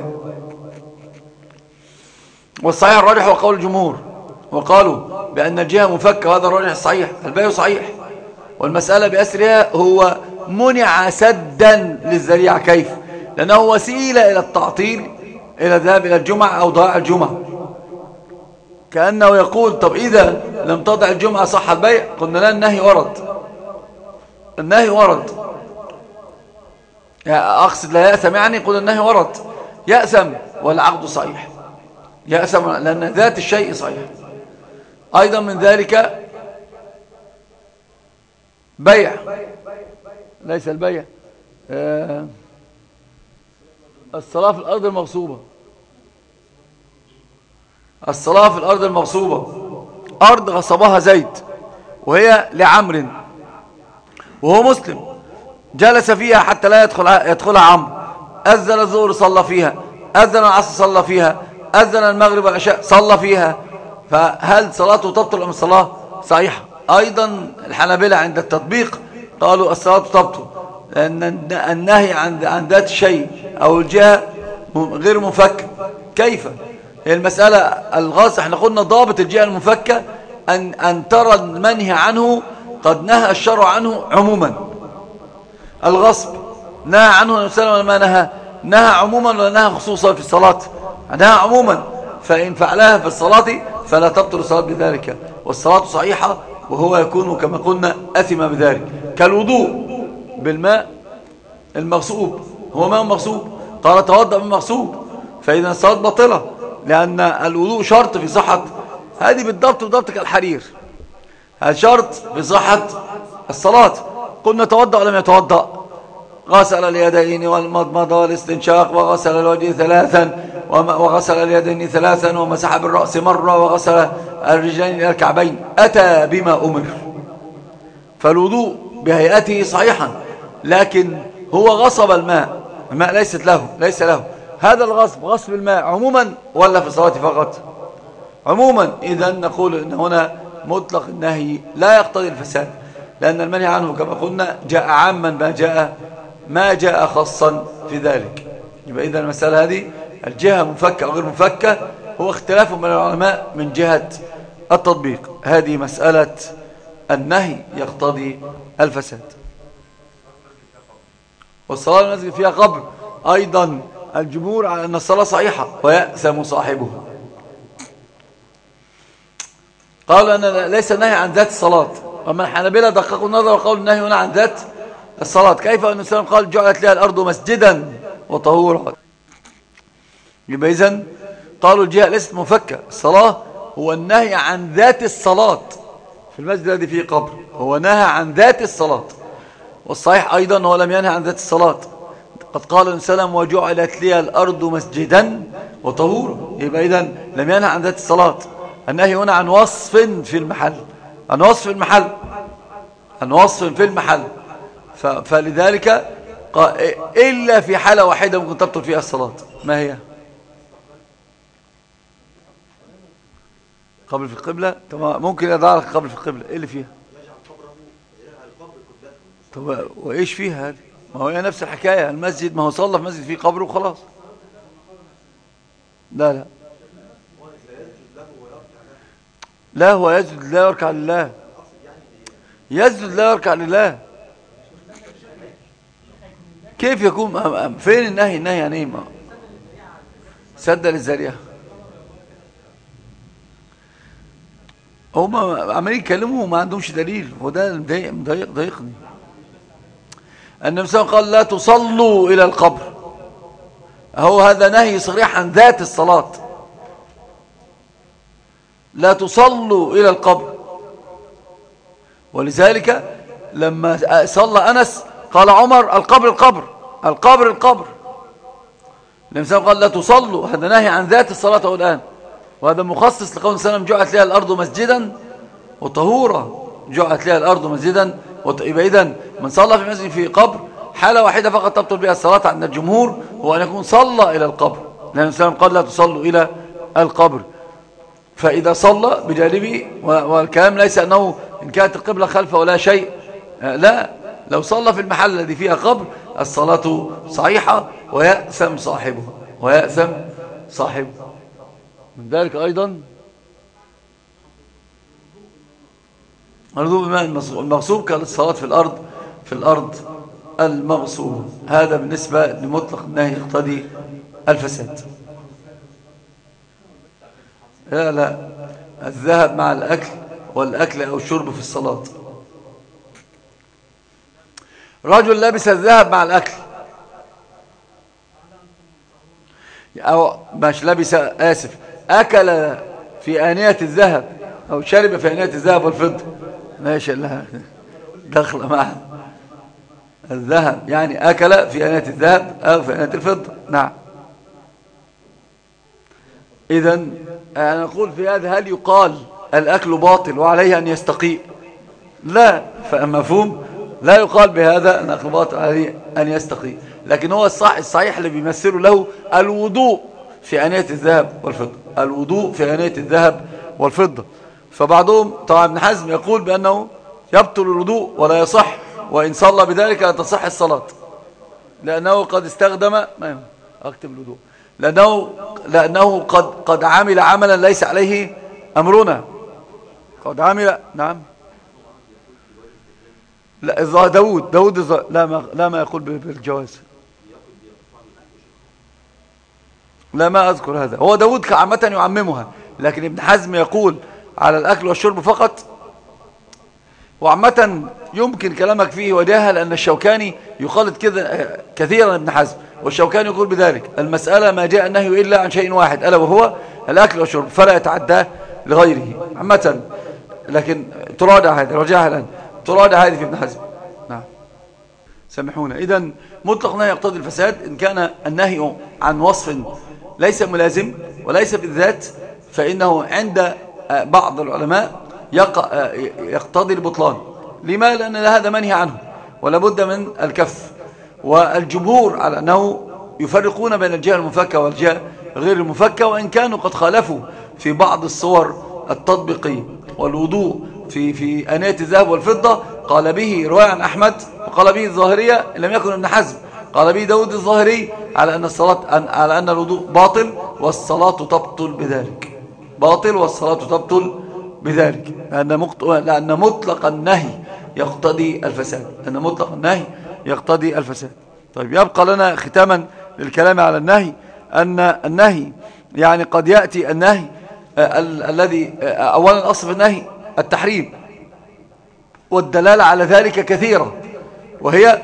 والصحيح الراجح هو قول الجمهور، وقالوا بأن الجهة منفكة، وهذا الراجح الصحيح، البيع صحيح، والمسألة بأسرها هو منع سدا للذريعة. كيف؟ لأنه وسيلة إلى التعطيل، إلى الذهاب إلى الجمعة أو ضياع الجمعة. كأنه يقول طب إذا لم تضع الجمعة صح البيع؟ قلنا لا، النهي ورد. أقصد لا يأثم، يعني قل النهي ورد، يأثم والعقد صحيح، يأثم لأن ذات الشيء صحيح. أيضا من ذلك بيع، ليس البيع، الصلاة في الأرض المغصوبة. الصلاة في الأرض المغصوبة، أرض غصبها زيد وهي لعمر وهو مسلم، جلس فيها حتى لا يدخلها عمرو، أذن الظهر صلى فيها، أذن العصر صلى فيها، أذن المغرب والعشاء صلى فيها، فهل صلاته تبطل أم الصلاة صحيحة؟ أيضا الحنابلة عند التطبيق قالوا الصلاة تبطل، لأن النهي عن ذات الشيء أو الجهة غير منفكة. كيف؟ هي المسألة الغاصة، احنا قلنا ضابط الجهة المنفكة أن ترى المنهي عنه قد نهى الشرع عنه عموما. الغصب نهى عنه النبي صلى الله عليه وسلم، نهى عموما ولا نهى خصوصا في الصلاة؟ نهى عموما، فإن فعلها في الصلاة فلا تبطل الصلاة بذلك، والصلاة صحيحة وهو يكون كما قلنا أثم بذلك، كالوضوء بالماء المغصوب. هو ماء مغصوب، قال توضأ من مغصوب، فإذا الصلاة باطلة، لأن الوضوء شرط في صحة. هذه بالضبط كالحرير، هذا شرط في صحة الصلاة. قلنا توضأ ولم يتوضأ، غسل اليدين والمضمضة والاستنشاق، وغسل الوجه 3 وغسل اليدين 3 ومسح بالرأس مرة وغسل الرجلين إلى الكعبين، أتى بما أمر. فالوضوء بهيئته صحيحا، لكن هو غصب الماء ليس له هذا الغصب، غصب الماء عموما ولا في الصلاة فقط؟ عموما. إذا نقول إن هنا مطلق النهي لا يقتضي الفساد، لأن المنهي عنه كما قلنا جاء عاما ما جاء خاصا في ذلك. يبقى إذا المسألة هذه الجهة مفكة أو غير مفكة هو اختلاف من العلماء من جهة التطبيق. هذه مسألة النهي يقتضي الفساد. والصلاة المسجد فيها قبر أيضا الجمهور على أن الصلاة صحيحة ويأثم صاحبها. قالوا أن ليس النهي عن ذات الصلاة، وما الحنابلة دققوا النظر وقالوا النهي هنا عن ذات الصلاة. كيف أن السلام قال جعلت لها الأرض مسجدا وطهورا؟ يبقى إذن قالوا الجهة ليست مفكة، الصلاة هو النهي عن ذات الصلاة. في المسجد الذي فيه قبر هو نهى عن ذات الصلاة، والصحيح أيضا هو لم ينهى عن ذات الصلاة. قد قال السلام وجعلت لي الأرض مسجدا وطهورا. يبقى إذن لم ينهى عن ذات الصلاة. النهي هنا عن وصف في المحل، عن وصف في المحل. فلذلك إلا في حالة واحدة ممكن تبطل فيها الصلاة. ما هي؟ قبل في القبلة. طب ممكن يدعى لك قبل في القبلة، إيه اللي فيها؟ طب وإيش فيها هذه؟ ما هو نفس الحكاية، المسجد ما هو صلى في مسجد فيه قبر وخلاص. لا هو يسجد لا يركع لله، يسجد لا يركع لله. كيف يكون؟ فين النهي يعني ايه؟ سد للذريعه. هم عمالين يتكلموا وما عندهمش دليل، وده ضايقني. النبي صلى الله عليه وسلم قال لا تصلوا الى القبر، هو هذا نهي صريح عن ذات الصلاة. لا تصلوا الى القبر. ولذلك لما صلى أنس قال عمر القبر القبر القبر القبر. النبي صلى الله عليه وسلم قال لا تصلوا، هذا نهي عن ذات الصلاة الآن، وهذا مخصص لقول السلام جعلت لها الأرض مسجدا وطهورا. جعلت لها الأرض مسجدا يبقى إذن من صلى في مسجد في قبر حالة واحدة فقط تبطل بها الصلاة عند الجمهور، هو أن يكون صلى إلى القبر، لأن السلام قال لا تصلوا إلى القبر. فإذا صلى بجانبه، والكلام ليس أنه إن كانت القبلة خلفه ولا شيء، لا، لو صلى في المحل الذي فيها قبر الصلاة صحيحة ويأثم صاحبه. من ذلك أيضا الوضوء بماء المغصوب كالصلاة في الأرض المغصوب. هذا بالنسبة لمطلق النهي يقتضي الفساد. لا الذهب مع الأكل والأكل أو الشرب في الصلاة. رجل لبس الذهب مع الأكل، أو مش لبس، آسف، أكل في آنية الذهب أو شرب في آنية الذهب والفضة، ماشي لها دخل معها الذهب، يعني أكل في آنية الذهب أو في آنية الفضة. نعم. إذن نقول في هذا هل يقال الأكل باطل وعليه أن يستقيء؟ لا، فمفهوم لا يقال بهذا أن الأكل باطل عليه أن يستقيء، لكن هو الصحيح اللي بيمثله له الوضوء في آنية الذهب والفضة، الوضوء في آنية الذهب والفضة. فبعضهم طبعا ابن حزم يقول بأنه يبطل الوضوء ولا يصح، وإن صلى بذلك لا تصح الصلاة، لأنه قد استخدم أكتب الوضوء، لأنه قد عمل عملا ليس عليه أمرنا، قد عمل. نعم. لا داود لا ما يقول بالجواز، لا ما أذكر هذا. هو داود عامة يعممها، لكن ابن حزم يقول على الأكل والشرب فقط وعامة يمكن كلامك فيه وجاهة، لأن الشوكاني يخالط كذا كثيرا ابن حزم، والشوكاني يقول بذلك المسألة ما جاء النهي إلا عن شيء واحد ألا وهو الأكل والشرب، فلا يتعدى لغيره عامة. لكن تراجع هذه، رجعها الآن، تراجع هذه في ابن حزم. نعم سامحونا. إذن مطلق نهي يقتضي الفساد إن كان النهي عن وصف ليس ملازم وليس بالذات، فإنه عند بعض العلماء يقتضي البطلان. لما؟ لأن هذا منهي عنه ولا بد من الكف. والجمهور على أنه يفرقون بين الجهة المفكة والجهة غير المفكة، وإن كانوا قد خالفوا في بعض الصور التطبيقي والوضوء في آنية الذهب والفضة. قال به رواية عن أحمد، وقال به الظاهرية لم يكن ابن حزم، قال به داود الظاهري على أن الوضوء باطل والصلاة تبطل بذلك، باطل والصلاة تبطل بذلك، لأن مطلق النهي يقتضي الفساد، لأن مطلق النهي يقتضي الفساد. طيب يبقى لنا ختاما للكلام على النهي أن النهي يعني قد يأتي النهي الذي أولا أصل النهي التحريم، والدلالة على ذلك كثيرة، وهي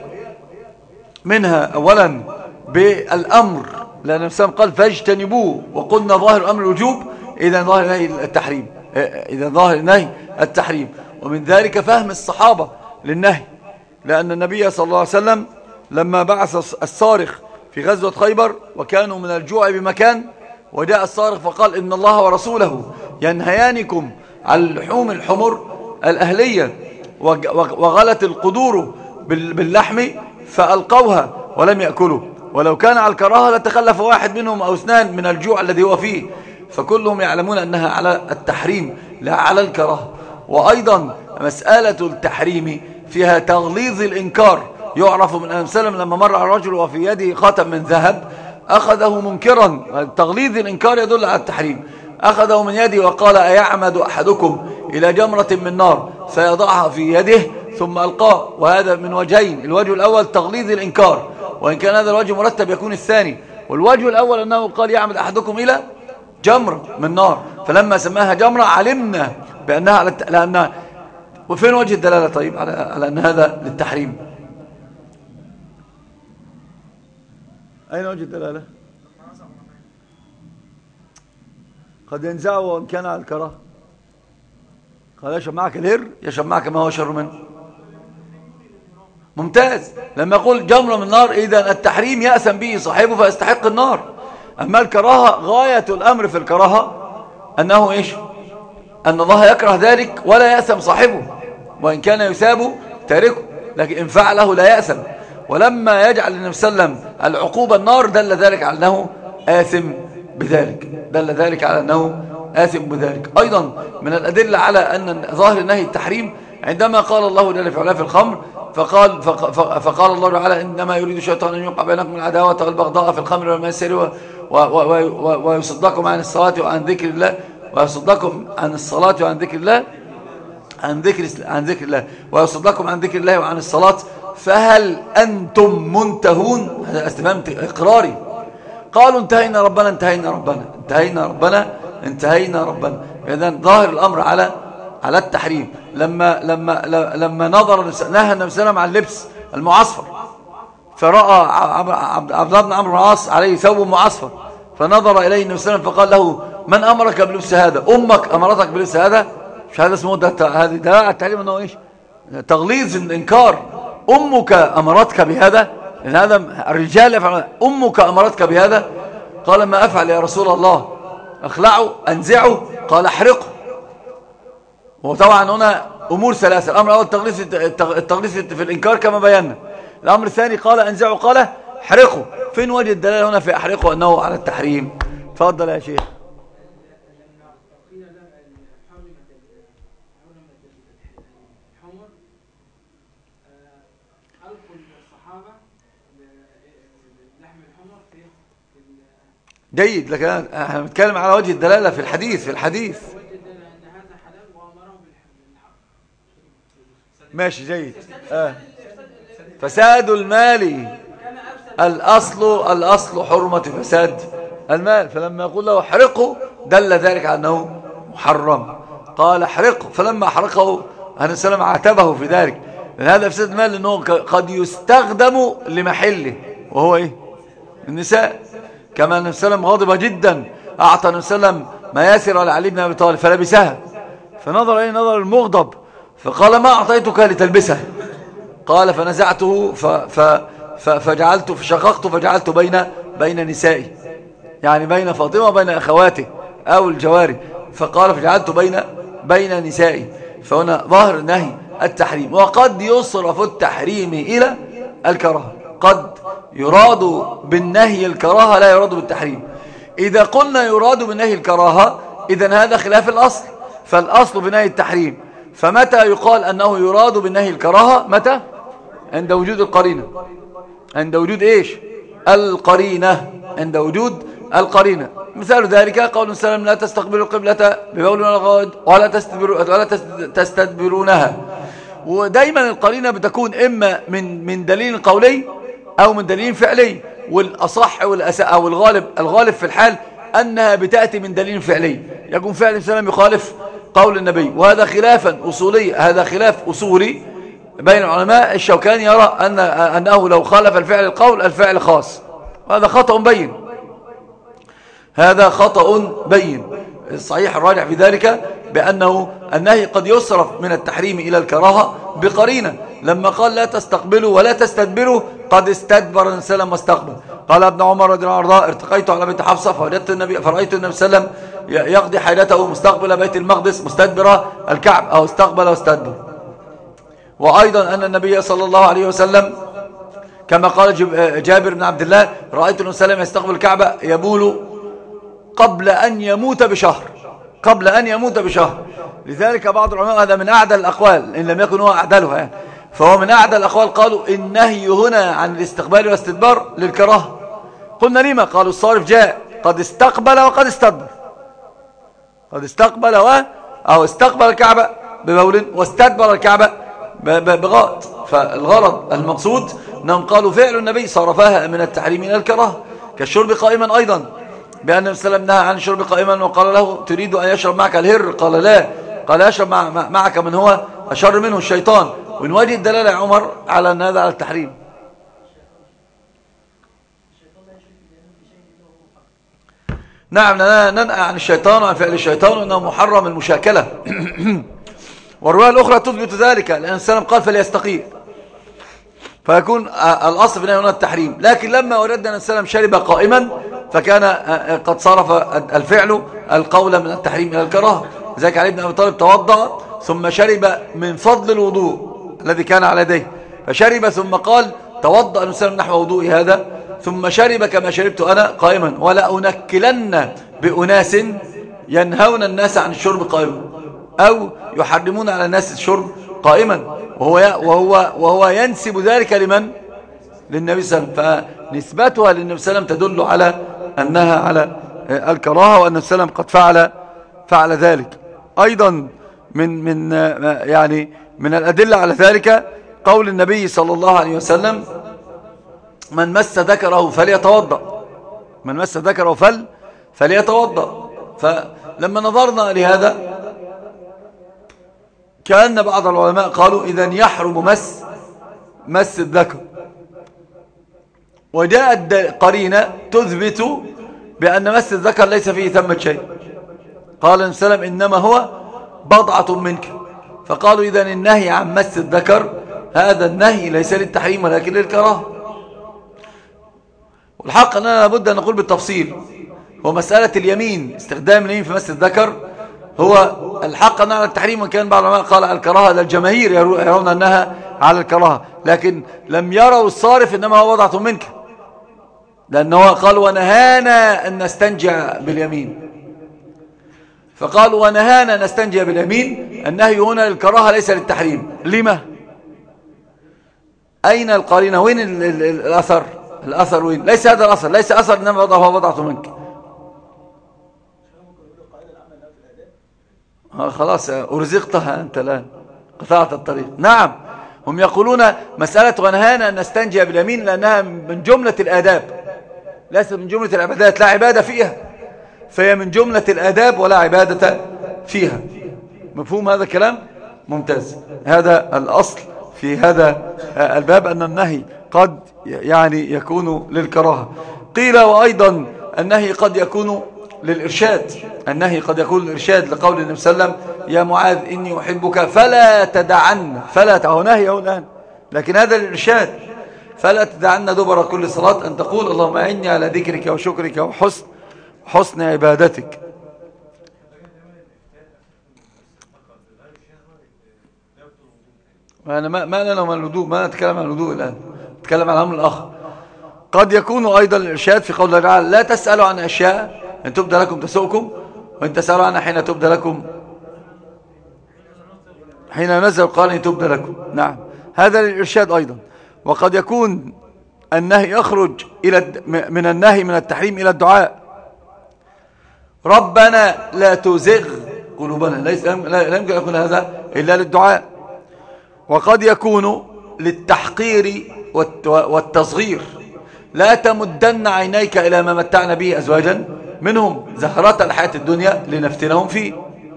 منها أولا بالأمر، لأن النبي قال فاجتنبوه، وقلنا ظاهر الأمر الوجوب، إذا ظاهر النهي التحريم، إذا ظاهر النهي التحريم. ومن ذلك فهم الصحابة للنهي، لأن النبي صلى الله عليه وسلم لما بعث الصارخ في غزوة خيبر وكانوا من الجوع بمكان، وجاء الصارخ فقال إن الله ورسوله ينهيانكم عن لحوم الحمر الأهلية وغلت القدور باللحم فألقوها ولم يأكلوا، ولو كان على الكراهة لتخلف واحد منهم أو اثنان من الجوع الذي هو فيه، فكلهم يعلمون أنها على التحريم لا على الكراهة. وأيضا مسألة التحريم فيها تغليظ الإنكار، يعرف من أن سلم لما مر على الرجل وفي يده خاتم من ذهب أخذه منكرا، تغليظ الإنكار يدل على التحريم، أخذه من يده وقال أيعمد أحدكم إلى جمرة من نار فيضعها في يده ثم ألقاه. وهذا من وجهين، الوجه الأول تغليظ الإنكار، وإن كان هذا الوجه مرتب يكون الثاني، والوجه الأول أنه قال يعمد أحدكم إلى جمرة من نار، فلما سماها جمرة علمنا بأنها لأنها. وفين وجه الدلالة طيب على أن هذا للتحريم؟ أين وجه الدلالة؟ قد ينزعه وإن كان على الكراهة. قال يشرب معك الهر يشرب معك ما هو شر منه. ممتاز. لما يقول جمرة من نار إذا التحريم يأثم به صاحبه فيستحق النار. أما الكراهة غاية الأمر في الكراهة أنه إيش؟ أن الله يكره ذلك ولا يأثم صاحبه، وإن كان يثاب تاركه، لكن إن فعله لا يأثم. ولما يجعل النبي صلى الله عليه وسلم العقوبة النار دل ذلك على أنه آثم بذلك، دل ذلك على أنه آثم بذلك. أيضا من الأدلة على أن ظاهر النهي التحريم عندما قال الله جل في علاه في الخمر فقال الله تعالى إنما يريد الشيطان أن يوقع بينكم العداوة والبغضاء في الخمر والميسر ويصدكم عن الصلاة وعن ذكر الله، ويصدكم عن الصلاة وعن ذكر الله، عن ذكر الله، ويصدكم عن ذكر الله وعن الصلاة فهل أنتم منتهون؟ هذا استفهام إقراري. قالوا انتهينا ربنا انتهينا ربنا انتهينا ربنا انتهينا ربنا. إذن ظاهر الأمر على التحريم. لما نظر نهى النبي صلى الله عليه وسلم عن لبس المعصفر، فرأى عبد الله بن عمرو بن العاص عليه ثوب معصفر، فنظر إليه النبي صلى الله عليه وسلم فقال له من أمرك بلبس هذا؟ أمك أمرتك بلبس هذا؟ مش هذا اسمه هذه دلالة على التحريم، أنه إيش؟ تغليظ الإنكار. أمك أمرتك بهذا؟ لأن هذا الرجال يفعل. أمك أمرتك بهذا؟ قال ما أفعل يا رسول الله؟ أخلعه أنزعه؟ قال احرقه. وطبعا هنا أمور ثلاثة. الأمر الأول التغليظ في الإنكار كما بينا. الأمر الثاني قال أنزعه، قال احرقه. فين وجه الدلالة هنا في احرقه أنه على التحريم؟ تفضل يا شيخ. جيد، لكن احنا بنتكلم على وجه الدلالة في الحديث. ماشي جيد. فساد المال الأصل حرمة فساد المال، فلما يقول له احرقه دل ذلك على أنه محرم. قال احرقه، فلما احرقه النبي صلى الله عليه وسلم عاتبه في ذلك، لأن هذا إفساد المال لأنه قد يستخدم لمحله وهو إيه؟ النساء. كما النبي صلى الله عليه وسلم غضب جدا، أعطى النبي صلى الله عليه وسلم مياسر على علي بن أبي طالب فلبسها، فنظر إليه نظر المغضب فقال ما أعطيتك لتلبسها؟ قال فنزعته فجعلت فشققت فجعلت بين نسائي، يعني بين فاطمة وبين أخواته أو الجواري، فقال فجعلت بين نسائي. فهنا ظاهر النهي التحريم. وقد يصرف التحريم إلى الكراهة، قد يراد بالنهي الكراهة لا يراد بالتحريم. إذا قلنا يراد بالنهي الكراهة إذن هذا خلاف الأصل، فالأصل بنهي التحريم. فمتى يقال أنه يراد بالنهي الكراهة؟ متى؟ عند وجود القرينة. عند وجود إيش؟ القرينة. عند وجود القرينة. مثال ذلك قول سلام لا تستقبلوا القبلة ببول ولا غائط ولا تستدبرونها. ودايما القرينة بتكون إما من دليل قولي أو من دليل فعلي، والأصح أو الغالب في الحال أنها بتأتي من دليل فعلي، يكون فعل السلام يخالف قول النبي، وهذا خلافا أصولي، هذا خلاف أصولي بين العلماء. الشوكاني يرى أنه لو خالف الفعل القول الفعل خاص، وهذا خطأ بين، هذا خطأ بين. الصحيح الراجح في ذلك بأنه النهي قد يصرف من التحريم إلى الكراهة بقرينة. لما قال لا تستقبلوا ولا تستدبروا قد استدبر النبي صلى الله عليه وسلم واستقبل. قال ابن عمر رضي الله عنه ارتقيت على بيت حفصة فرأيت النبي صلى الله عليه وسلم يقضي حاجته مستقبل بيت المقدس مستدبر الكعب، أو استقبل واستدبر. وأيضا أن النبي صلى الله عليه وسلم كما قال جابر بن عبد الله رأيت النبي صلى الله عليه وسلم يستقبل الكعبة يبول قبل أن يموت بشهر، قبل أن يموت بشهر. لذلك بعض العلماء هذا من أعدى الأقوال إن لم يكن هو أعدلها يعني، فهو من أعدى الأقوال قالوا النهي هنا عن الاستقبال والاستدبار للكراهة. قلنا لما؟ قالوا الصارف جاء قد استقبل وقد استدبر، قد استقبل أو استقبل الكعبة ببول واستدبر الكعبة بغائط. فالغرض المقصود أنهم قالوا فعل النبي صرفها من التحريم إلى الكراهة. كالشرب قائما أيضا، بأن النبي صلى الله عليه وسلم نهى عن الشرب قائما وقال له تريد أن يشرب معك الهر؟ قال لا، قال يشرب معك من هو أشر منه الشيطان. وإن وجه الدلالة يا عمر على أن هذا على التحريم. نعم ننأى عن الشيطان وعن فعل الشيطان وأنه محرم المشاكلة. والرواية الأخرى تثبت ذلك، لأن السلام قال فليستقيم، فيكون الأصل في هنا التحريم. لكن لما وردنا أن السلام شرب قائما فكان قد صرف الفعل القول من التحريم إلى الكراهة. ذلك علي بن أبي طالب توضأ ثم شرب من فضل الوضوء الذي كان على يديه، فشرب ثم قال توضأ النبي نحو وضوئي هذا، ثم شرب كما شربت أنا قائما، ولا أنكلن بأناس ينهون الناس عن الشرب قائما أو يحرمون على الناس الشرب قائما، وهو ينسب ذلك لمن؟ للنبي صلى الله عليه وسلم. فنسبتها للنبي صلى الله عليه وسلم تدل على أنها على الكراهة، وأن النبي صلى الله عليه وسلم قد فعل ذلك. أيضا من الأدلة على ذلك قول النبي صلى الله عليه وسلم من مس ذكره فليتوضأ، من مس ذكره فليتوضأ. فلما نظرنا لهذا كأن بعض العلماء قالوا إذن يحرم مس الذكر، وجاءت قرينة تثبت بأن مس الذكر ليس فيه ثمة شيء. قال النبي صلى الله عليه وسلم إنما هو بضعة منك، فقالوا إذن النهي عن مس الذكر هذا النهي ليس للتحريم ولكن للكراهة. والحق أننا لابد أن نقول بالتفصيل، هو مسألة اليمين، استخدام اليمين في مس الذكر هو الحق أنها على التحريم، وكان بعض العلماء قال على الكراهة، للجماهير يرون أنها على الكراهة، لكن لم يروا الصارف إنما هو وضعة منك، لأنه قال ونهانا أن نستنجع باليمين، فقالوا ونهانا نستنجع باليمين. النهي هنا للكراهة ليس للتحريم. لما؟ أين القرينة؟ وين الأثر؟ الأثر وين؟ ليس هذا الأثر، ليس أثر إنما هو وضعة منك. خلاص أرزقتها أنت الآن، قطعت الطريق. نعم، هم يقولون مسألة ونهانا أن نستنجي باليمين لأنها من جملة الآداب، ليست من جملة العبادات، لا عبادة فيها، فهي من جملة الآداب ولا عبادة فيها. مفهوم هذا الكلام؟ ممتاز. هذا الأصل في هذا الباب، أن النهي قد يعني يكون للكراهة. قيل وأيضا النهي قد يكون للإرشاد. النهي قد يكون للإرشاد لقول النبي صلى الله عليه وسلم يا معاذ إني أحبك فلا تدعن، هو نهي هو الآن، لكن هذا للإرشاد. فلا تدعن دبر كل صلاة أن تقول اللهم أعني على ذكرك وشكرك وحسن عبادتك. أنا ما لنا من الوضوء، ما نتكلم عن الوضوء الآن، نتكلم عن الأمر الآخر. قد يكون أيضا الإرشاد في قول الله تعالى لا تسألوا عن أشياء إن تبدى لكم تسؤكم وإن تسألوا عنها حين تبدى لكم، حين نزل قال إن تبدى لكم. نعم، هذا للإرشاد أيضا. وقد يكون النهي يخرج من النهي من التحريم إلى الدعاء. ربنا لا تزغ قلوبنا، لا يمكن أن يكون هذا إلا للدعاء. وقد يكون للتحقير والتصغير. لا تمدن عينيك إلى ما متعنا به أزواجا منهم زهرة الحياة الدنيا لنفتنهم فيه.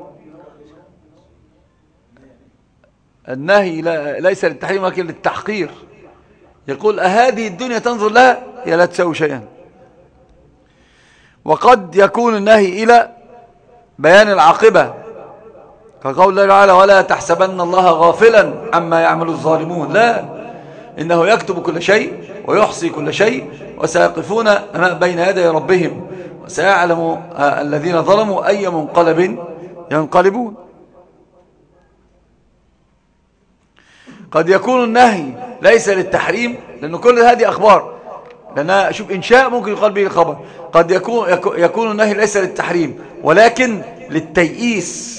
النهي ليس للتحريم ولكن للتحقير. يقول أهذه الدنيا تنظر لها هي لا تساوي شيئا. وقد يكون النهي إلى بيان العاقبة كقول الله تعالى ولا تحسبن الله غافلا عما يعمل الظالمون، لا، إنه يكتب كل شيء ويحصي كل شيء وسيقفون بين يدي ربهم وسيعلم الذين ظلموا أي منقلب ينقلبون. قد يكون النهي ليس للتحريم لأنه كل هذه أخبار، لأنها شوف إنشاء ممكن يقال به الخبر. قد يكون النهي ليس للتحريم ولكن للتيئيس،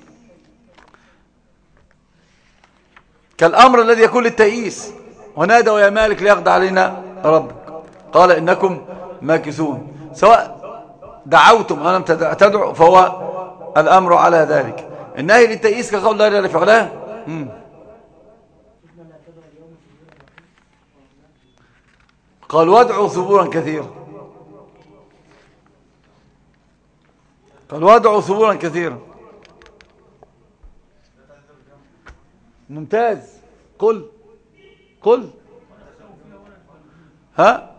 كالأمر الذي يكون للتيئيس ونادوا يا مالك ليقضي علينا ربك قال إنكم ماكثون، سواء دعوتم أو لم تدعوا فهو الأمر على ذلك. النهي للتيئيس كقول الله جل وعلا قال وادعوا ثبورا كثيرا، قال وادعوا ثبورا كثيرا. ممتاز. قل ها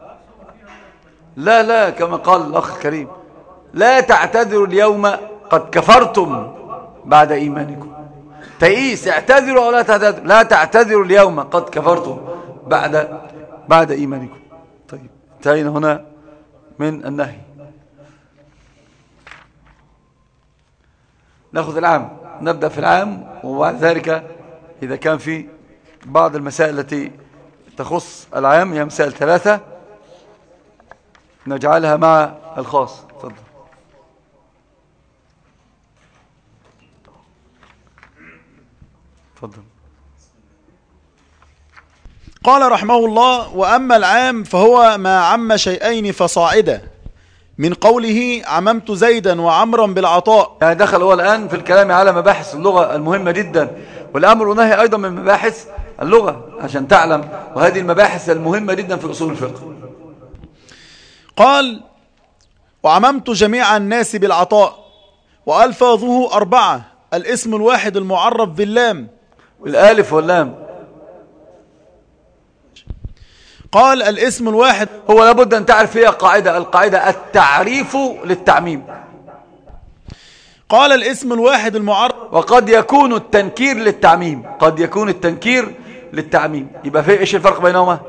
لا كما قال الأخ الكريم لا تعتذروا اليوم قد كفرتم بعد إيمانكم. تيئيس اعتذروا أو لا تعتذروا، لا تعتذروا اليوم قد كفرتم بعد إيمانكم. طيب انتهينا هنا من النهي. نأخذ العام، نبدأ في العام، وبعد ذلك إذا كان في بعض المسائل التي تخص العام هي مسائل 3 نجعلها مع الخاص. تفضل. تفضل. قال رحمه الله وأما العام فهو ما عم شيئين فصاعدا من قوله عممت زيدا وعمرا بالعطاء. يعني دخل هو الآن في الكلام على مباحث اللغة المهمة جدا، والأمر والنهي أيضا من مباحث اللغة عشان تعلم، وهذه المباحث المهمة جدا في أصول الفقه. قال وعممت جميع الناس بالعطاء وألفاظه 4: الاسم الواحد المعرف باللام والالف واللام. قال الاسم الواحد هو لابد أن تعرف فيها القاعدة التعريف للتعميم. قال الاسم الواحد المعرف. وقد يكون التنكير للتعميم، قد يكون التنكير للتعميم. يبقى في ايش الفرق بينهما؟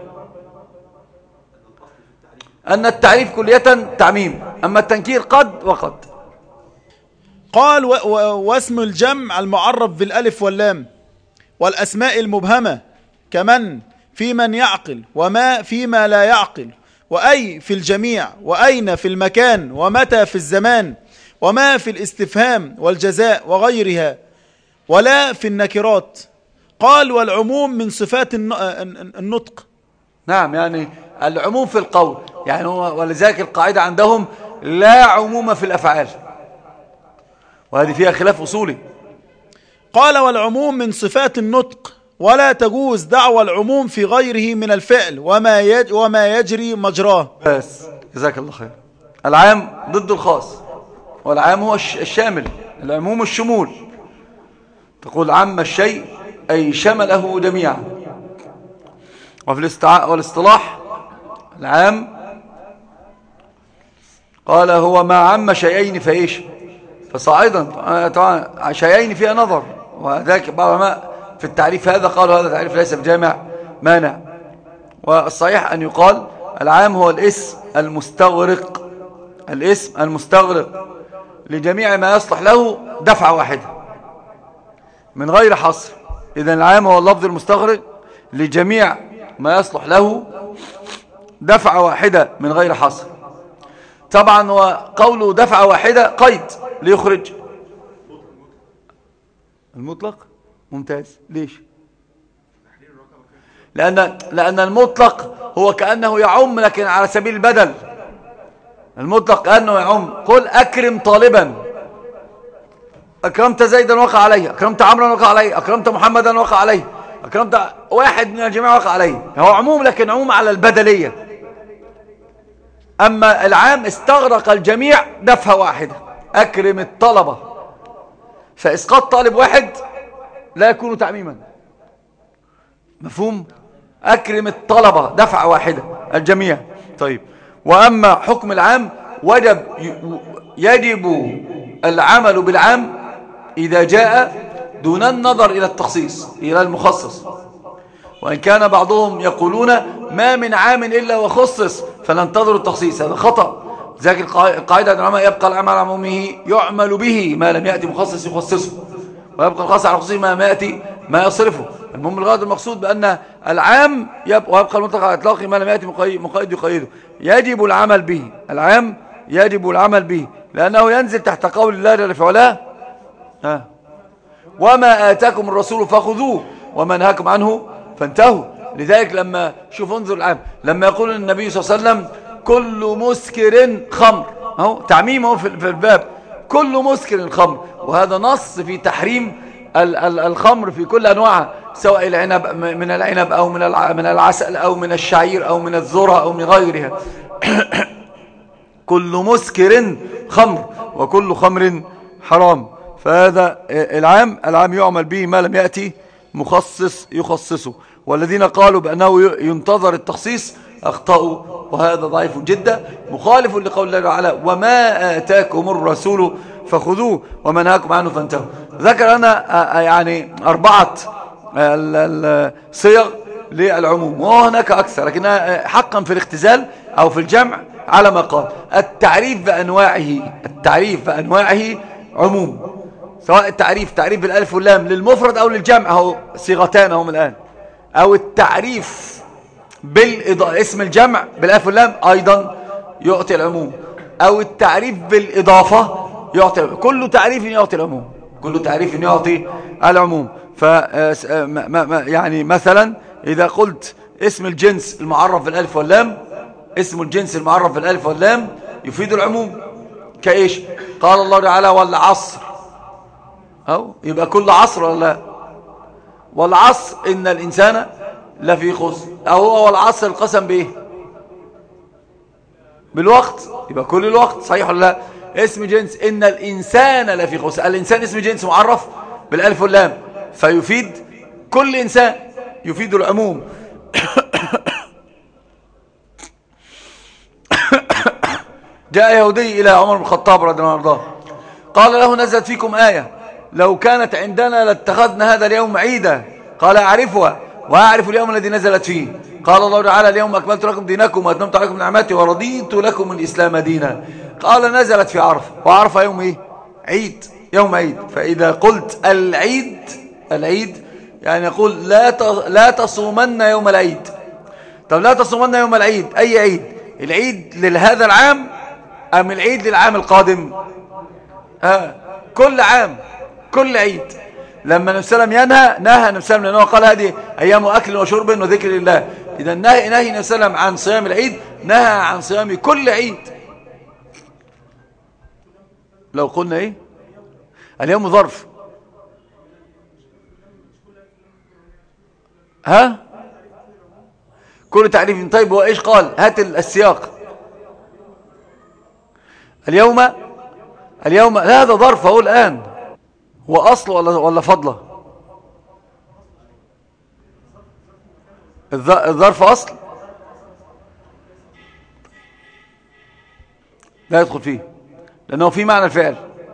أن التعريف كلية تعميم، أما التنكير قد وقد. قال واسم الجمع المعرف بالالف واللام والأسماء المبهمة كمن في من يعقل وما فيما لا يعقل وأي في الجميع وأين في المكان ومتى في الزمان وما في الاستفهام والجزاء وغيرها ولا في النكرات. قال والعموم من صفات النطق. نعم، يعني العموم في القول، يعني ولذلك القاعدة عندهم لا عموم في الأفعال، وهذه فيها خلاف أصولي. قال والعموم من صفات النطق ولا تجوز دعوى العموم في غيره من الفعل وما يجري مجراه. بس جزاك الله خير. العام ضد الخاص، والعام هو الشامل، العموم الشمول. تقول عم الشيء أي شمله جميعا. وفي والاصطلاح العام قال هو ما عم شيئين فإيش فصاعدا. طبعا شيئين فيها نظر، وذلك بعض العلماء في التعريف هذا قالوا هذا تعريف ليس بجامع مانع. والصحيح أن يقال العام هو الاسم المستغرق، الاسم المستغرق لجميع ما يصلح له دفعة واحدة من غير حصر. إذن العام هو اللفظ المستغرق لجميع ما يصلح له دفعة واحدة من غير حصر. طبعا وقوله دفعة واحدة قيد ليخرج المطلق. ممتاز. ليش؟ لأن المطلق هو كأنه يعم لكن على سبيل البدل. المطلق كأنه يعم. قل أكرم طالبا، أكرمت زيدا وقع عليه، أكرمت عمرا وقع عليه، أكرمت محمدا وقع عليه، أكرمت واحد من الجميع وقع عليه. هو عموم لكن عموم على البدلية. أما العام استغرق الجميع دفعة واحدة. أكرم الطلبة، فإسقاط طالب واحد لا يكون تعميما. مفهوم؟ أكرم الطلبة دفعة واحدة الجميع. طيب، وأما حكم العام يجب العمل بالعام إذا جاء دون النظر إلى التخصيص إلى المخصص. وإن كان بعضهم يقولون ما من عام إلا وخصص فننتظر التخصيص، هذا خطأ. ذلك القاعدة العلماء يبقى العمل على عمومه يعمل به ما لم يأتي مخصص يخصصه، ويبقى الخاص على خصوصه ما يأتي ما يصرفه. المهم الغرض المقصود بأن العام ويبقى المطلق على إطلاقه ما لم يأتي مقيد يقيده. يجب العمل به، العام يجب العمل به لأنه ينزل تحت قول الله جل في علاه وما آتاكم الرسول فخذوه وما نهاكم عنه فانتهوا. لذلك لما شوف انظر العام لما يقول النبي صلى الله عليه وسلم كل مسكر خمر، اهو تعميم اهو في الباب، كل مسكر خمر، وهذا نص في تحريم الخمر في كل انواعها، سواء العنب من العنب او من العسل او من الشعير او من الذرة او من غيرها. كل مسكر خمر وكل خمر حرام. فهذا العام يعمل به ما لم يأتي مخصص يخصصه. والذين قالوا بأنه ينتظر التخصيص أخطأوا، وهذا ضعيف جدا مخالف لقول الله تعالى وما آتاكم الرسول فخذوه وما نهاكم عنه فانتهوا. ذكر أنا يعني 4 صيغ للعموم، وهناك أكثر، لكن حقا في الاختزال أو في الجمع على ما قال. التعريف بأنواعه عموم، سواء تعريف بالالف واللام للمفرد او للجمع، اهو صيغتان اهو من الان، او التعريف اسم الجمع بالالف واللام ايضا يعطي العموم، او التعريف بالاضافه يعطي العموم. كل تعريف يعطي العموم، كل تعريف يعطي العموم. يعني مثلا اذا قلت اسم الجنس المعرف بالالف واللام، اسم الجنس المعرف بالالف واللام يفيد العموم. كايش؟ قال الله تعالى والعصر، أو يبقى كل عصر ولا لا؟ والعصر إن الإنسان لفي خسر، أو هو والعصر القسم بإيه؟ بالوقت، يبقى كل الوقت، صحيح ولا لا؟ اسم جنس إن الإنسان لفي خسر، الإنسان اسم جنس معرف بالألف واللام فيفيد كل إنسان، يفيد العموم. جاء يهودي إلى عمر بن الخطاب رضي الله عنه قال له نزلت فيكم آية لو كانت عندنا لاتخذنا هذا اليوم عيدا. قال أعرفها وأعرف اليوم الذي نزلت فيه. قال الله تعالى اليوم أكملت لكم دينكم وأتممت عليكم نعمتي ورضيت لكم الإسلام دينا. قال نزلت في عرفة، وعرفة يوم إيه؟ عيد، يوم عيد. فإذا قلت العيد يعني يقول لا تصومن يوم العيد. طب لا تصومن يوم العيد، أي عيد؟ العيد لهذا العام أم العيد للعام القادم؟ كل عام، كل عيد. لما النبي صلى الله عليه وسلم نهى النبي صلى الله عليه وسلم، قال هذه أيام أكل وشرب وذكر الله. إذا نهي النبي صلى الله عليه وسلم عن صيام العيد، نهى عن صيام كل عيد. لو قلنا إيه؟ اليوم ظرف، كل تعريف. طيب هو إيش قال؟ هات السياق. اليوم لا، هذا ظرف. هو الآن هو أصل ولا فضله؟ الظرف أصل لا يدخل فيه لأنه في معنى الفعل.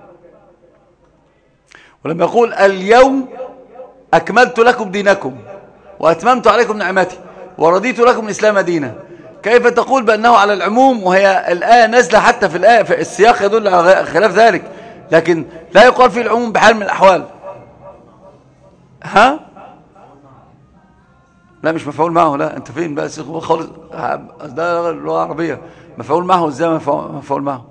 ولما يقول اليوم أكملت لكم دينكم وأتممت عليكم نعمتي ورضيت لكم الإسلام دينا، كيف تقول بأنه على العموم وهي الآية نازلة؟ حتى في الآية في السياق يدل على خلاف ذلك، لكن لا يقال فيه العموم بحال من الأحوال. ها؟ لا مش مفعول معه، لا أنت فين بقى خالص؟ ده اللغة العربية مفعول معه ازاي؟ مفعول معه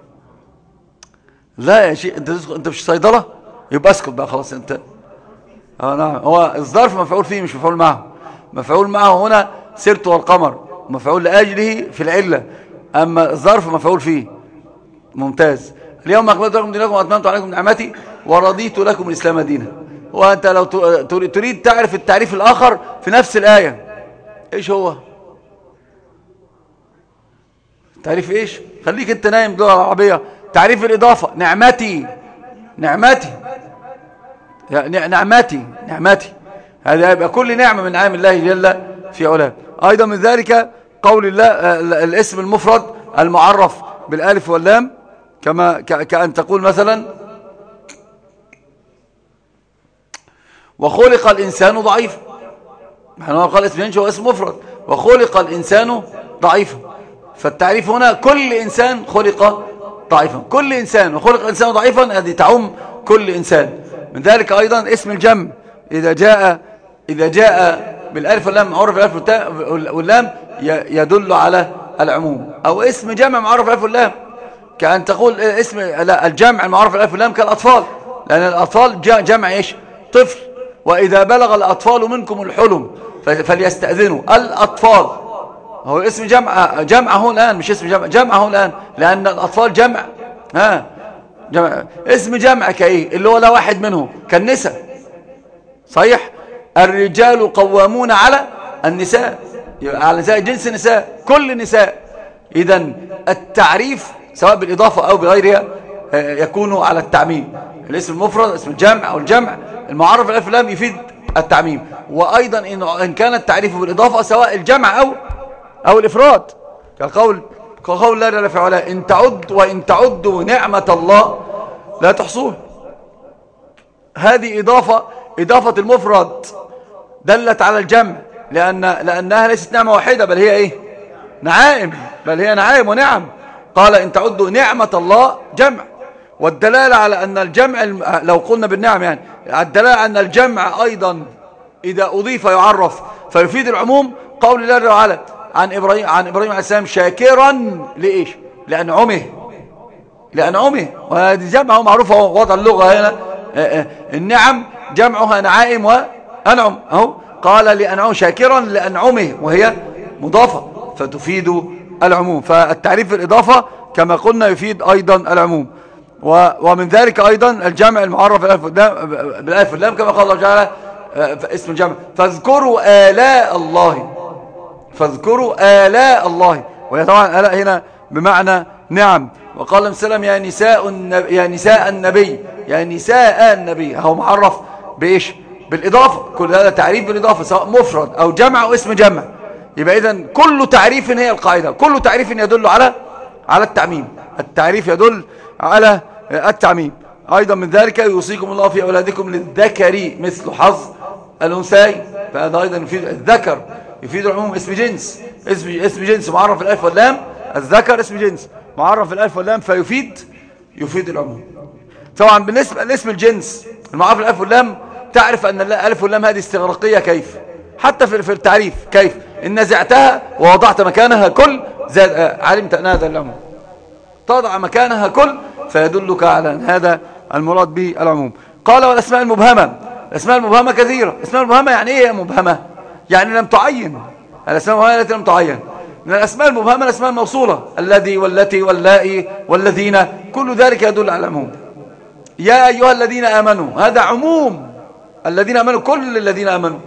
لا يا شيء، انت مش صيدلة، يبقى اسكت بقى خلاص انت. نعم، هو الظرف مفعول فيه مش مفعول معه. مفعول معه هنا سرت والقمر، مفعول لأجله في العلة، أما الظرف مفعول فيه. ممتاز. اليوم أكملت لكم دينكم وأتممت عليكم نعمتي ورضيت لكم الإسلام دينا. وأنت لو تريد تعرف التعريف الآخر في نفس الآية، إيش هو تعريف؟ إيش؟ خليك أنت نايم باللغة العربية. تعريف الإضافة نعمتي، نعمتي نعمتي نعمتي، هذا يبقى كل نعمة من نعم الله جل في علاه. أيضا من ذلك قول الله الاسم المفرد المعرف بالالف واللام، كأن تقول مثلا وخلق الإنسان ضعيفا. نحن قال اسم جنس هو اسم مفرد، وخلق الإنسان ضعيفا، فالتعريف هنا كل إنسان خلق ضعيفا، كل إنسان وخلق الإنسان ضعيفا، هذه تعم كل إنسان. من ذلك أيضا اسم الجمع إذا جاء بالالف واللام معرف بالالف واللام يدل على العموم، أو اسم جمع معرف بالالف واللام، كأن تقول اسم الجمع المعرف بالالف واللام كالأطفال، لأن الأطفال جمع إيش؟ طفل. وإذا بلغ الأطفال منكم الحلم فليستأذنوا. الأطفال هو اسم جمعه الآن، مش اسم جمعه الآن، لأن الأطفال جمع. اسم جمع كإيه؟ اللي هو لا واحد منهم، كالنساء. صحيح؟ الرجال قوامون على النساء، على النساء جنس النساء، كل النساء. إذن التعريف سواء بالإضافة أو بغيرها يكون على التعميم. الاسم المفرد، اسم الجمع أو الجمع المعرف بالالف واللام يفيد التعميم. وأيضا إن كان التعريف بالإضافة سواء الجمع أو الإفراد، كقول الله جل في علاه وإن تعدوا نعمة الله لا تحصوها. هذه إضافة المفرد دلت على الجمع، لأنها ليست نعمة واحدة، بل هي إيه؟ نعائم، بل هي نعائم ونعم. قال إن تعدوا نعمة الله جمع، والدلالة على أن الجمع لو قلنا بالنعم يعني الدلالة على أن الجمع أيضا إذا أضيف يعرف فيفيد العموم. قول الله تعالى عن إبراهيم عليه السلام شاكرا لإيش؟ لأنعمه، وهذه جمعه معروفة وضع اللغة هنا. النعم جمعها نعائم وأنعم، أهو قال لأنعم شاكرا لأنعمه، وهي مضافة فتفيد العموم. فالتعريف الإضافة كما قلنا يفيد أيضا العموم. ومن ذلك أيضا الجمع المعرف بالالف واللام، كما قال الله تعالى اسم الجمع فاذكروا آلاء الله، وهي طبعا آلاء هنا بمعنى نعم. وقال النبي صلى الله عليه وسلم يا نساء النبي هو معرف بإيش؟ بالإضافة. كل هذا تعريف بالإضافة سواء مفرد أو جمع أو اسم جمع. يبقى إذن كل تعريف هي القاعدة، كل تعريف يدل على التعميم. التعريف يدل على التعميم. أيضا من ذلك يوصيكم الله في أولادكم للذكر مثل حظ الأنثيين، فهذا أيضا يفيد الذكر، يفيد العموم. اسم جنس معرف الألف واللام، الذكر اسم جنس معرف الألف واللام فيفيد العموم. طبعا بالنسبة لاسم الجنس المعرف الألف واللام، تعرف أن الألف واللام هذه استغراقية. كيف؟ حتى في التعريف كيف؟ إن نزعتها ووضعت مكانها كل زاد علمت أن هذا العموم. تضع مكانها كل فيدلك على أن هذا المراد به العموم. قال والأسماء المبهمة، الأسماء المبهمة كثيرة. الأسماء المبهمة يعني إيه مبهمة؟ يعني لم تعين. الأسماء المبهمة التي لم تعين. من الأسماء المبهمة الأسماء الموصولة، الذي والتي واللائي والذين، كل ذلك يدل على العموم. يا أيها الذين آمنوا، هذا عموم، الذين آمنوا كل الذين آمنوا.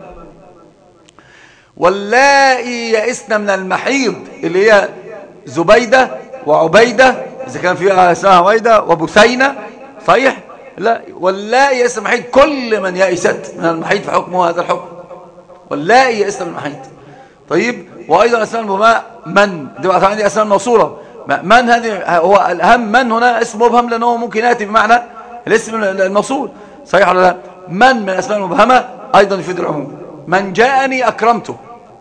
واللائي يئسن من المحيض، اللي هي زبيدة وعبيدة إذا كان فيها اسمها عبيدة وبثينة، صحيح؟ لا، واللائي يئسن من المحيض، كل من يئست من المحيض فحكمه هذا الحكم. واللائي يئسن من المحيض، طيب. وأيضا أسماء المبهمة من دي طبعا دي أسماء موصولة. من هذه هو الأهم، من هنا اسم مبهم لأنه ممكن يأتي بمعنى الاسم الموصول، صحيح ولا لا؟ من الأسماء المبهمة أيضا يفيد العموم. من جاءني أكرمته.